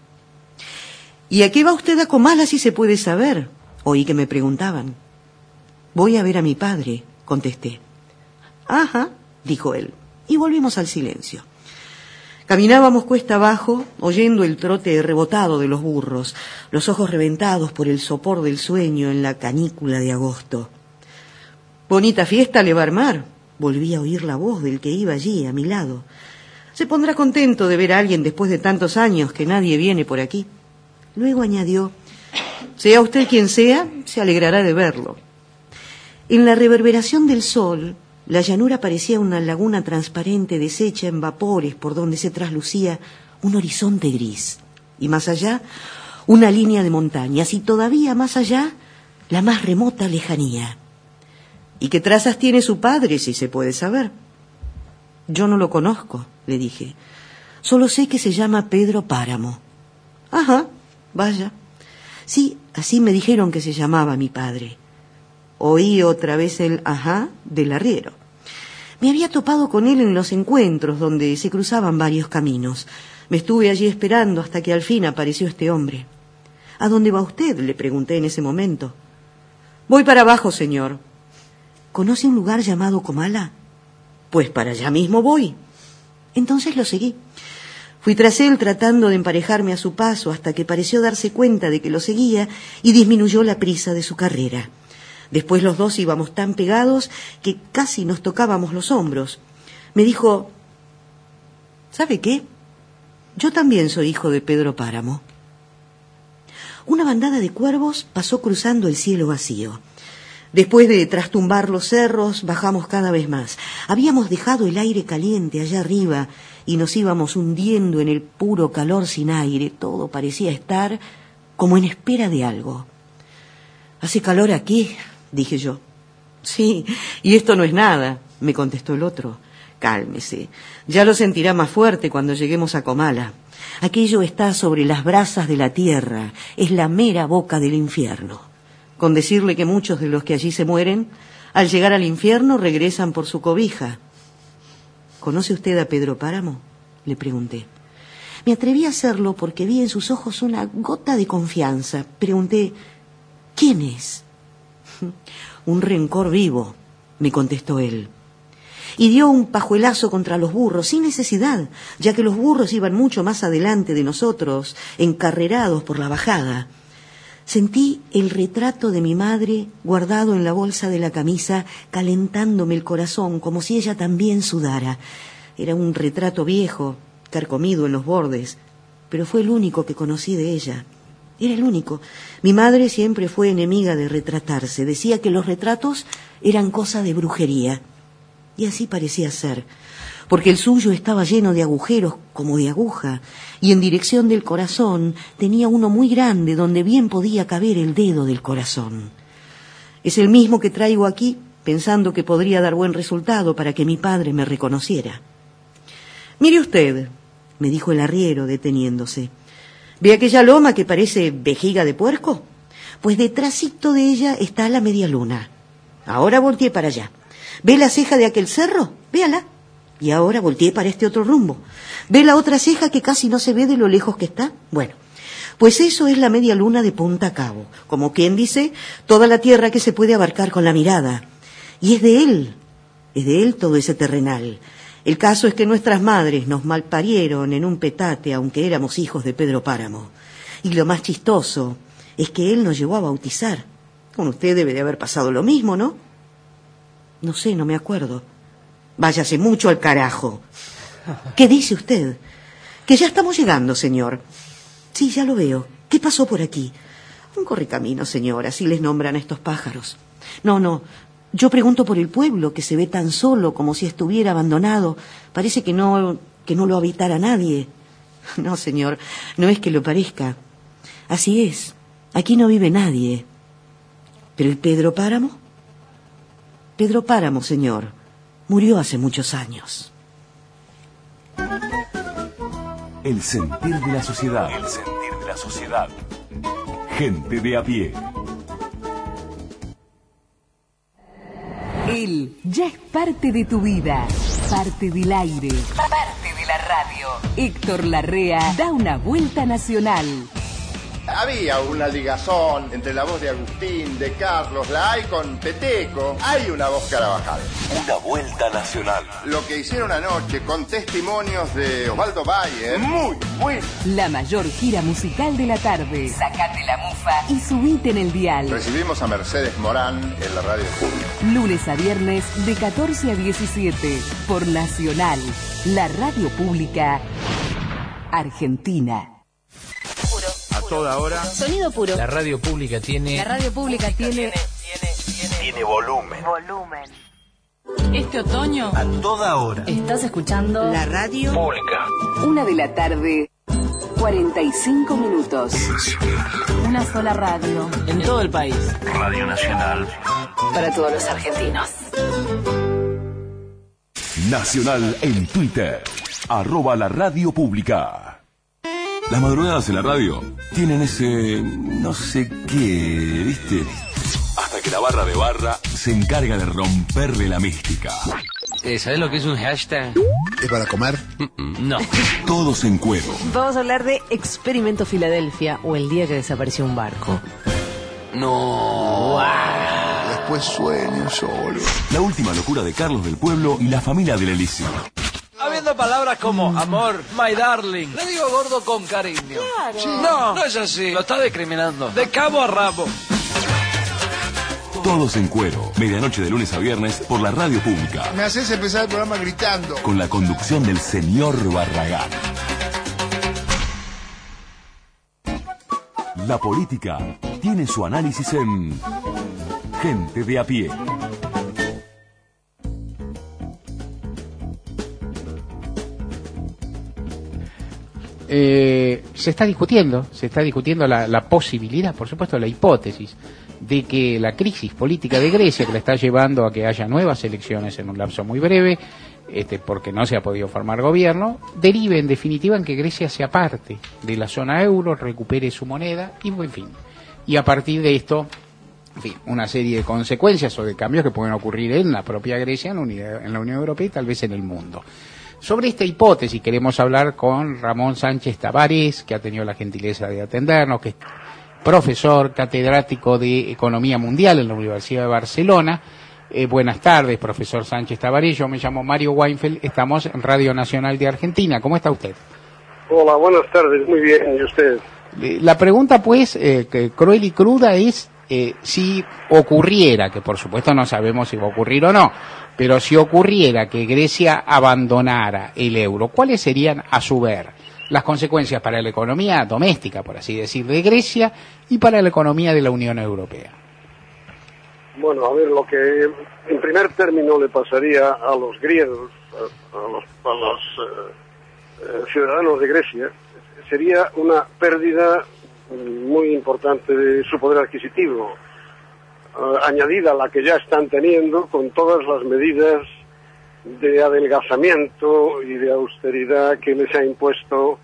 ¿Y a qué va usted a Comala si se puede saber? Oí que me preguntaban. Voy a ver a mi padre, contesté. Ajá, dijo él, y volvimos al silencio. Caminábamos cuesta abajo, oyendo el trote rebotado de los burros, los ojos reventados por el sopor del sueño en la canícula de agosto. Bonita fiesta le va a armar, volví a oír la voz del que iba allí a mi lado. Se pondrá contento de ver a alguien después de tantos años que nadie viene por aquí. Luego añadió, sea usted quien sea, se alegrará de verlo. En la reverberación del sol, la llanura parecía una laguna transparente deshecha en vapores por donde se traslucía un horizonte gris. Y más allá, una línea de montañas y todavía más allá, la más remota lejanía. ¿Y qué trazas tiene su padre, si se puede saber? Yo no lo conozco, le dije. Solo sé que se llama Pedro Páramo. Ajá, vaya. Sí, así me dijeron que se llamaba mi padre. Oí otra vez el ajá del arriero. Me había topado con él en los encuentros donde se cruzaban varios caminos. Me estuve allí esperando hasta que al fin apareció este hombre. ¿A dónde va usted?, le pregunté en ese momento. Voy para abajo, señor. ¿Conoce un lugar llamado Comala? Pues para allá mismo voy. Entonces lo seguí. Fui tras él tratando de emparejarme a su paso hasta que pareció darse cuenta de que lo seguía y disminuyó la prisa de su carrera. Después los dos íbamos tan pegados que casi nos tocábamos los hombros. Me dijo, ¿sabe qué? Yo también soy hijo de Pedro Páramo. Una bandada de cuervos pasó cruzando el cielo vacío. Después de trastumbar los cerros, bajamos cada vez más. Habíamos dejado el aire caliente allá arriba y nos íbamos hundiendo en el puro calor sin aire. Todo parecía estar como en espera de algo. ¿Hace calor aquí?, dije yo. Sí, y esto no es nada, me contestó el otro. Cálmese, ya lo sentirá más fuerte cuando lleguemos a Comala. Aquello está sobre las brasas de la tierra, es la mera boca del infierno. Con decirle que muchos de los que allí se mueren, al llegar al infierno regresan por su cobija. ¿Conoce usted a Pedro Páramo?, le pregunté. Me atreví a hacerlo porque vi en sus ojos una gota de confianza. Pregunté, ¿quién es? Un rencor vivo, me contestó él. Y dio un pajuelazo contra los burros, sin necesidad, ya que los burros iban mucho más adelante de nosotros, encarrerados por la bajada. Sentí el retrato de mi madre guardado en la bolsa de la camisa, calentándome el corazón como si ella también sudara. Era un retrato viejo, carcomido en los bordes, pero fue el único que conocí de ella. Era el único. Mi madre siempre fue enemiga de retratarse. Decía que los retratos eran cosa de brujería. Y así parecía ser, porque el suyo estaba lleno de agujeros como de aguja, y en dirección del corazón tenía uno muy grande donde bien podía caber el dedo del corazón. Es el mismo que traigo aquí, pensando que podría dar buen resultado para que mi padre me reconociera. Mire usted, me dijo el arriero deteniéndose. ¿Ve aquella loma que parece vejiga de puerco? Pues detrásito de ella está la media luna. Ahora volteé para allá. ¿Ve la ceja de aquel cerro? Véala. Y ahora volteé para este otro rumbo. ¿Ve la otra ceja que casi no se ve de lo lejos que está? Bueno, pues eso es la media luna de punta a cabo. Como quien dice, toda la tierra que se puede abarcar con la mirada. Y es de él, es de él todo ese terrenal. El caso es que nuestras madres nos malparieron en un petate, aunque éramos hijos de Pedro Páramo. Y lo más chistoso es que él nos llevó a bautizar. Con usted debe de haber pasado lo mismo, ¿no? No sé, no me acuerdo. Váyase mucho al carajo. ¿Qué dice usted? Que ya estamos llegando, señor. Sí, ya lo veo. ¿Qué pasó por aquí? Un correcamino, señor, así les nombran a estos pájaros. No, no. Yo pregunto por el pueblo, que se ve tan solo como si estuviera abandonado. Parece que no, que no lo habitara nadie. No, señor, no es que lo parezca. Así es. Aquí no vive nadie. ¿Pero el Pedro Páramo? Pedro Páramo, señor, murió hace muchos años. El sentir de la sociedad. El sentir de la sociedad. Gente de a pie. Él ya es parte de tu vida, parte del aire, parte de la radio. Héctor Larrea da una vuelta nacional. Había una ligazón entre la voz de Agustín, de Carlos, la hay con Peteco. Hay una voz Carabajal. Una vuelta nacional. Lo que hicieron anoche con testimonios de Osvaldo Bayer, muy bueno. La mayor gira musical de la tarde. Sacate la mufa y subite en el dial. Recibimos a Mercedes Morán en la radio pública. Lunes a viernes de catorce a diecisiete por Nacional, la radio pública argentina. A toda hora. Sonido puro. La radio pública tiene... La radio pública tiene... Tiene, tiene, tiene volumen. Volumen. Este otoño... A toda hora. Estás escuchando... La radio... Pública. Una de la tarde... cuarenta y cinco minutos. Una sola radio. En todo el país. Radio Nacional. Para todos los argentinos. Nacional en Twitter. Arroba la radio pública. Las madrugadas en la radio tienen ese no sé qué, ¿viste? Hasta que la barra de barra se encarga de romperle la mística. Eh, ¿Sabes lo que es un hashtag? ¿Es para comer? No. Todos en cuero. Vamos a hablar de Experimento Filadelfia o el día que desapareció un barco. No. Wow. Después sueño solo. La última locura de Carlos del Pueblo y la familia del Elíseo. Habiendo palabras como amor, my darling, le digo gordo con cariño. Claro. Sí. No, no es así. Lo está discriminando. De cabo a rabo. Todos en cuero. Medianoche de lunes a viernes por la radio pública. Me haces empezar el programa gritando. Con la conducción del señor Barragán. La política tiene su análisis en Gente de a pie. Eh, se está discutiendo, se está discutiendo la, la posibilidad, por supuesto la hipótesis, de que la crisis política de Grecia, que la está llevando a que haya nuevas elecciones en un lapso muy breve, este, porque no se ha podido formar gobierno, derive en definitiva en que Grecia se aparte de la zona euro, recupere su moneda y en fin. Y a partir de esto, en fin, una serie de consecuencias o de cambios que pueden ocurrir en la propia Grecia, en la, unidad, en la Unión Europea y tal vez en el mundo. Sobre esta hipótesis queremos hablar con Ramón Sánchez Tavares, que ha tenido la gentileza de atendernos, que es profesor catedrático de Economía Mundial en la Universidad de Barcelona. Eh, buenas tardes, profesor Sánchez Tavares. Yo me llamo Mario Weinfeld, estamos en Radio Nacional de Argentina. ¿Cómo está usted? Hola, buenas tardes, muy bien, ¿y usted? Eh, la pregunta, pues, eh, que cruel y cruda es eh, si ocurriera, que por supuesto no sabemos si va a ocurrir o no, pero si ocurriera que Grecia abandonara el euro, ¿cuáles serían, a su ver, las consecuencias para la economía doméstica, por así decir, de Grecia y para la economía de la Unión Europea? Bueno, a ver, lo que en primer término le pasaría a los griegos, a, a los, a los eh, eh, ciudadanos de Grecia, sería una pérdida muy importante de su poder adquisitivo, Uh, añadida a la que ya están teniendo con todas las medidas de adelgazamiento y de austeridad que les ha impuesto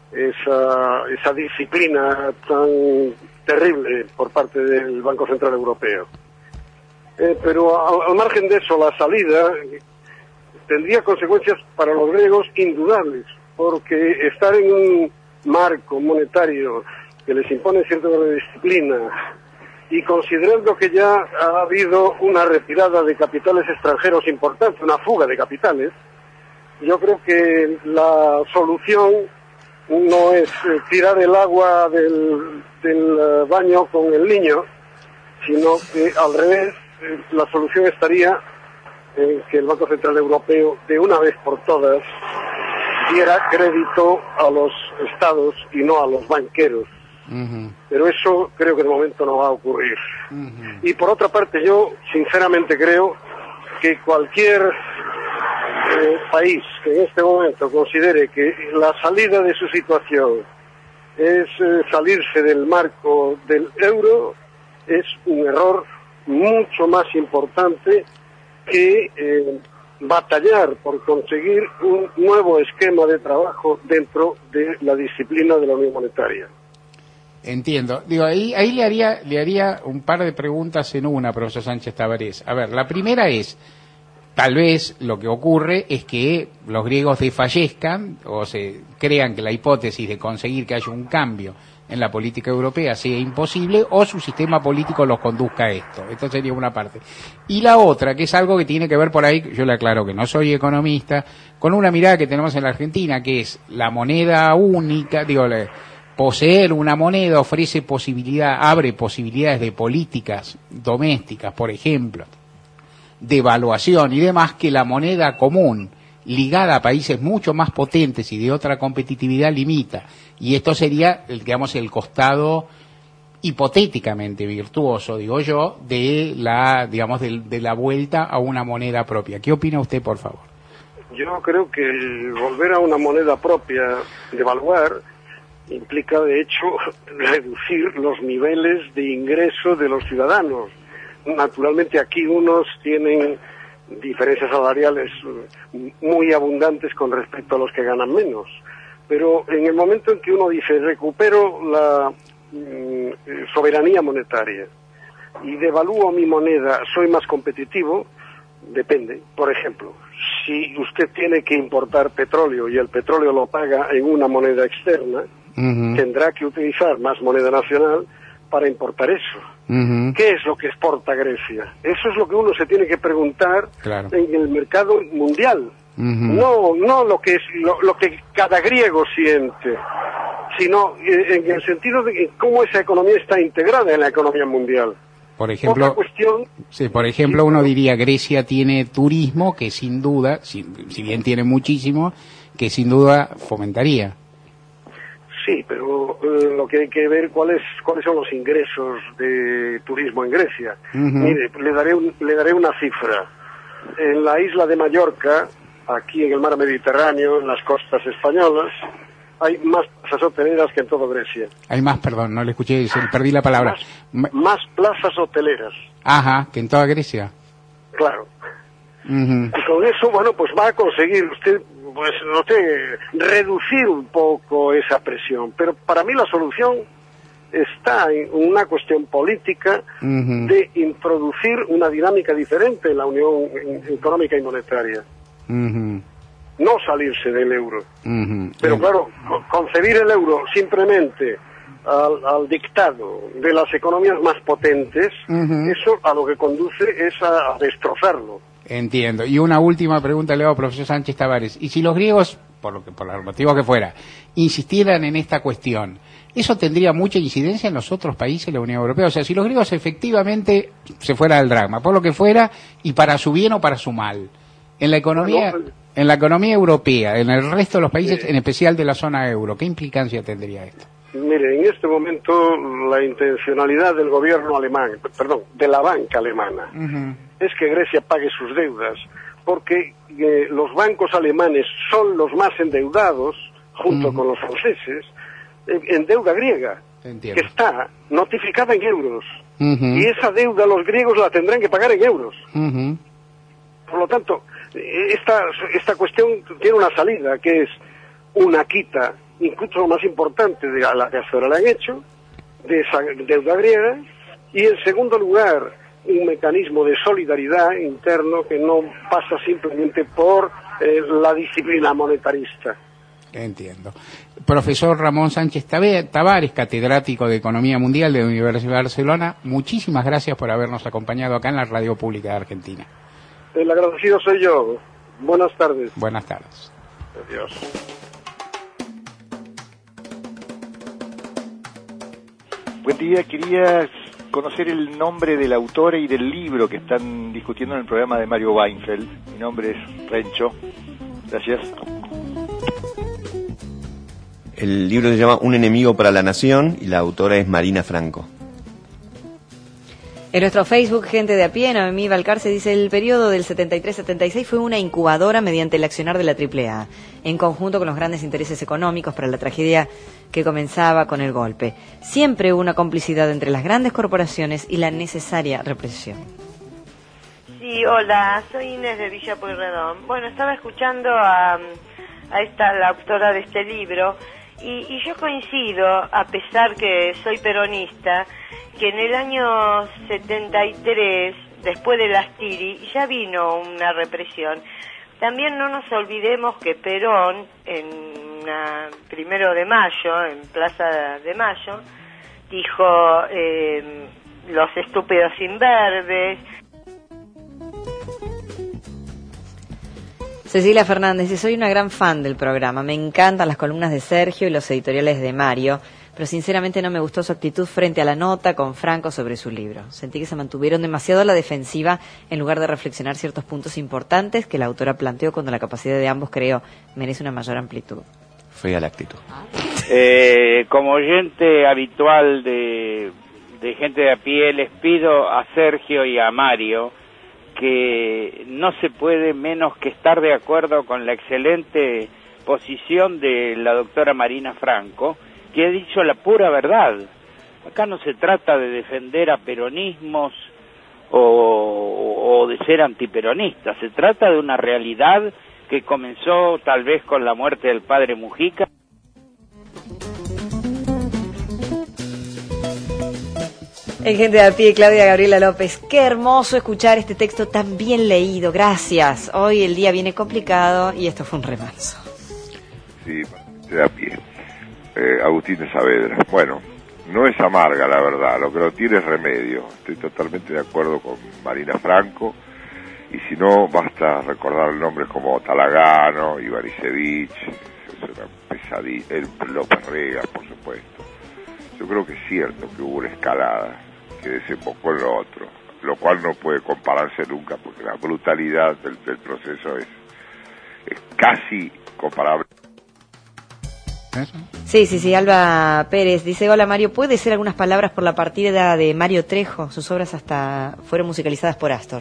esa, esa disciplina tan terrible por parte del Banco Central Europeo. Eh, pero al, al margen de eso, la salida tendría consecuencias para los griegos indudables, porque estar en un marco monetario que les impone cierto grado de disciplina, y considerando que ya ha habido una retirada de capitales extranjeros importante, una fuga de capitales, yo creo que la solución no es eh, tirar el agua del, del uh, baño con el niño, sino que al revés, eh, la solución estaría en que el Banco Central Europeo de una vez por todas diera crédito a los estados y no a los banqueros. Uh-huh. Pero eso creo que de momento no va a ocurrir. Uh-huh. Y por otra parte, yo sinceramente creo que cualquier eh, país que en este momento considere que la salida de su situación es eh, salirse del marco del euro, es un error mucho más importante que eh, batallar por conseguir un nuevo esquema de trabajo dentro de la disciplina de la Unión Monetaria. Entiendo. Digo, ahí, ahí le haría, le haría un par de preguntas en una, profesor Sánchez Tabarés. A ver, la primera es, tal vez lo que ocurre es que los griegos desfallezcan o se crean que la hipótesis de conseguir que haya un cambio en la política europea sea imposible, o su sistema político los conduzca a esto. Esto sería una parte. Y la otra, que es algo que tiene que ver por ahí, yo le aclaro que no soy economista, con una mirada que tenemos en la Argentina, que es la moneda única, digo, le, poseer una moneda ofrece posibilidad, abre posibilidades de políticas domésticas, por ejemplo, de evaluación y demás, que la moneda común, ligada a países mucho más potentes y de otra competitividad, limita. Y esto sería, digamos, el costado hipotéticamente virtuoso, digo yo, de la, digamos, de, de la vuelta a una moneda propia. ¿Qué opina usted, por favor? Yo creo que el volver a una moneda propia, devaluar, implica, de hecho, reducir los niveles de ingreso de los ciudadanos. Naturalmente, aquí unos tienen diferencias salariales muy abundantes con respecto a los que ganan menos. Pero en el momento en que uno dice, recupero la mm, soberanía monetaria y devalúo mi moneda, soy más competitivo, depende. Por ejemplo, si usted tiene que importar petróleo y el petróleo lo paga en una moneda externa, uh-huh. tendrá que utilizar más moneda nacional para importar eso. Uh-huh. ¿Qué es lo que exporta Grecia? Eso es lo que uno se tiene que preguntar claro. en el mercado mundial. Uh-huh. No, no lo que es lo, lo que cada griego siente, sino en el sentido de cómo esa economía está integrada en la economía mundial. Por ejemplo, Otra cuestión, sí, por ejemplo, uno diría Grecia tiene turismo que sin duda, si, si bien tiene muchísimo, que sin duda fomentaría. Sí, pero eh, lo que hay que ver cuáles cuáles son los ingresos de turismo en Grecia. Uh-huh. Mire, le daré un, le daré una cifra. En la isla de Mallorca, aquí en el mar Mediterráneo, en las costas españolas, hay más plazas hoteleras que en toda Grecia. Hay más, perdón, no le escuché, perdí la palabra. Más, más plazas hoteleras. Ajá, que en toda Grecia. Claro. Uh-huh. Y con eso, bueno, pues va a conseguir usted, pues, no sé, reducir un poco esa presión. Pero para mí la solución está en una cuestión política uh-huh. de introducir una dinámica diferente en la Unión Económica y Monetaria. Uh-huh. No salirse del euro. Uh-huh. Pero uh-huh. claro, concebir el euro simplemente al, al dictado de las economías más potentes, uh-huh. eso a lo que conduce es a, a destrozarlo. Entiendo. Y una última pregunta le hago, profesor Sánchez Tabarés. Y si los griegos, por lo que, por el motivo que fuera, insistieran en esta cuestión, ¿eso tendría mucha incidencia en los otros países de la Unión Europea? O sea, si los griegos efectivamente se fuera del dragma, por lo que fuera, y para su bien o para su mal, en la economía, no, en la economía europea, en el resto de los países, sí. en especial de la zona euro, ¿qué implicancia tendría esto? Mire, en este momento la intencionalidad del gobierno alemán, perdón, de la banca alemana, uh-huh. es que Grecia pague sus deudas, porque eh, los bancos alemanes son los más endeudados, junto uh-huh. con los franceses, en, en deuda griega, Entiendo. que está notificada en euros. Uh-huh. Y esa deuda los griegos la tendrán que pagar en euros. Uh-huh. Por lo tanto, esta, esta cuestión tiene una salida, que es una quita, incluso más importante de la que hasta ahora le han hecho, de esa deuda griega, y en segundo lugar, un mecanismo de solidaridad interno que no pasa simplemente por eh, la disciplina monetarista. Entiendo. Profesor Ramón Sánchez Tabarés, catedrático de Economía Mundial de la Universidad de Barcelona, muchísimas gracias por habernos acompañado acá en la Radio Pública de Argentina. El agradecido soy yo. Buenas tardes. Buenas tardes. Adiós. Buen día, quería conocer el nombre del autor y del libro que están discutiendo en el programa de Mario Weinfeld. Mi nombre es Rencho. Gracias. El libro se llama Un enemigo para la nación y la autora es Marina Franco. En nuestro Facebook, Gente de a Pie, Noemí Valcarce dice: el periodo del setenta y tres setenta y seis fue una incubadora mediante el accionar de la triple A, en conjunto con los grandes intereses económicos para la tragedia que comenzaba con el golpe. Siempre hubo una complicidad entre las grandes corporaciones y la necesaria represión. Sí, hola, soy Inés de Villa Pueyrredón. Bueno, estaba escuchando a, a esta, la autora de este libro, y, y yo coincido, a pesar que soy peronista, que en el año setenta y tres, después de las Tiri, ya vino una represión. También no nos olvidemos que Perón, en una, primero de mayo, en Plaza de Mayo, dijo eh, los estúpidos imberbes. Cecilia Fernández dice: soy una gran fan del programa, me encantan las columnas de Sergio y los editoriales de Mario, pero sinceramente no me gustó su actitud frente a la nota con Franco sobre su libro. Sentí que se mantuvieron demasiado a la defensiva en lugar de reflexionar ciertos puntos importantes que la autora planteó cuando la capacidad de ambos, creo, merece una mayor amplitud. Fea la actitud. Eh, como oyente habitual de, de Gente de a Pie, les pido a Sergio y a Mario que no se puede menos que estar de acuerdo con la excelente posición de la doctora Marina Franco, que ha dicho la pura verdad. Acá no se trata de defender a peronismos o, o de ser antiperonistas, se trata de una realidad que comenzó tal vez con la muerte del padre Mujica. En Gente de a Pie, Claudia Gabriela López: qué hermoso escuchar este texto tan bien leído, gracias. Hoy el día viene complicado y esto fue un remanso. Sí, de a pie. Eh, Agustín de Saavedra. Bueno, no es amarga la verdad, lo que no tiene es remedio. Estoy totalmente de acuerdo con Marina Franco, y si no, basta recordar nombres como Talagano, Ivanisevich, es una pesadilla, el López Rega, por supuesto. Yo creo que es cierto que hubo una escalada que desembocó en lo otro, lo cual no puede compararse nunca, porque la brutalidad del, del proceso es, es casi comparable. Sí, sí, sí, Alba Pérez dice: hola Mario, ¿puede decir algunas palabras por la partida de Mario Trejo? Sus obras hasta fueron musicalizadas por Astor.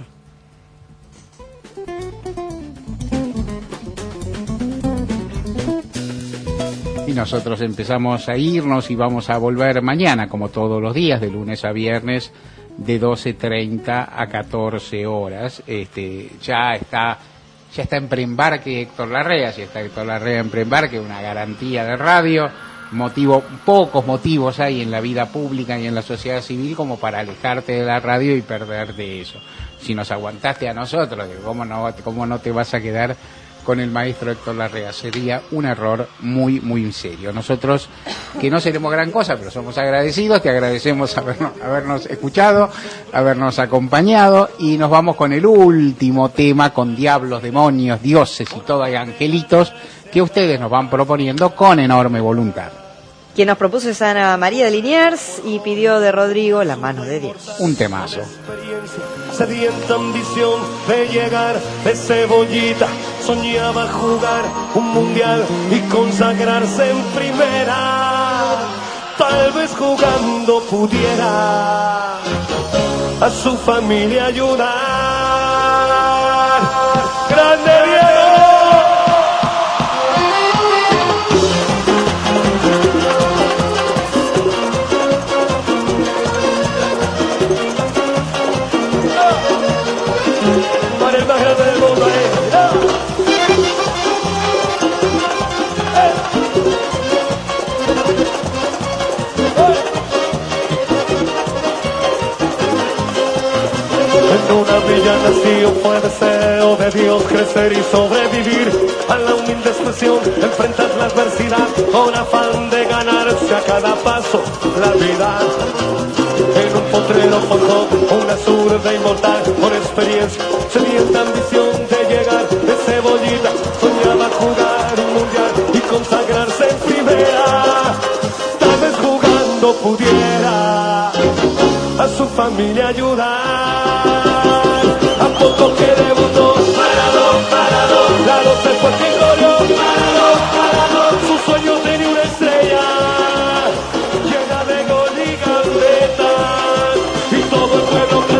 Y nosotros empezamos a irnos y vamos a volver mañana, como todos los días, de lunes a viernes, de doce treinta a catorce horas. Este, ya está... Ya está en preembarque Héctor Larrea, si está Héctor Larrea en preembarque, una garantía de radio. Motivo, pocos motivos hay en la vida pública y en la sociedad civil como para alejarte de la radio y perder de eso. Si nos aguantaste a nosotros, ¿cómo no, cómo no te vas a quedar con el maestro Héctor Larrea? Sería un error muy, muy serio. Nosotros, que no seremos gran cosa, pero somos agradecidos, te agradecemos habernos, habernos escuchado, habernos acompañado, y nos vamos con el último tema, con diablos, demonios, dioses y todo, y angelitos, que ustedes nos van proponiendo con enorme voluntad. Quien nos propuso es Ana María de Liniers y pidió de Rodrigo La mano de Dios. Un temazo. Sedienta ambición de llegar de cebollita, soñaba jugar un mundial y consagrarse en primera. Tal vez jugando pudiera a su familia ayudar. ¡Grande Diego! En una villa nació fue deseo de Dios crecer y sobrevivir a la humilde expresión, enfrentar la adversidad con afán de ganarse a cada paso la vida. En un potrero forjó una zurda inmortal por experiencia, sedienta ambición de llegar de cebollita, soñaba jugar un mundial y consagrarse en primera. Tal vez jugando pudiera a su familia ayudar. A poco que debutó, parado, parado, la doce fue Gregorio, parado, parado, su sueño tenía una estrella llena de gol y gambetas, y todo el pueblo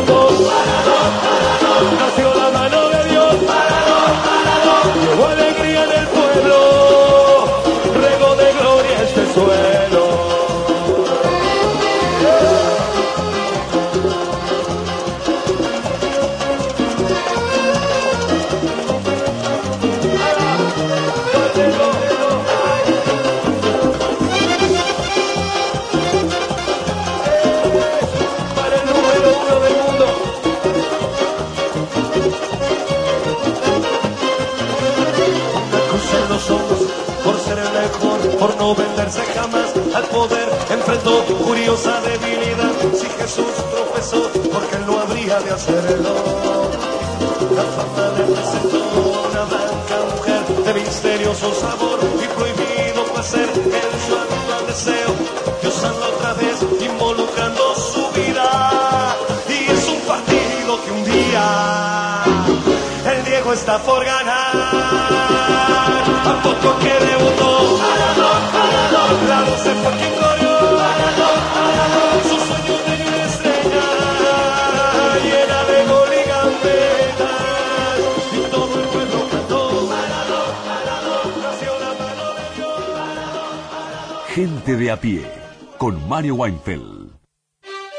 Por no venderse jamás al poder, enfrentó curiosa debilidad. Si Jesús tropezó, porque él no habría de hacerlo. La fama le presentó una blanca mujer de misterioso sabor y prohibido placer. El su actual deseo de usarla otra vez, involucrando su vida. Y es un partido que un día el Diego está por ganar. A poco que debutó, la doce fue quien corrió, sus sueños de una estrella llena de gol y gambetas, y todo el pueblo cantó, nació la mano de Dios. Gente de a pie, con Mario Weinfeld.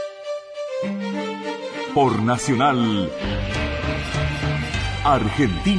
Por Nacional Argentina.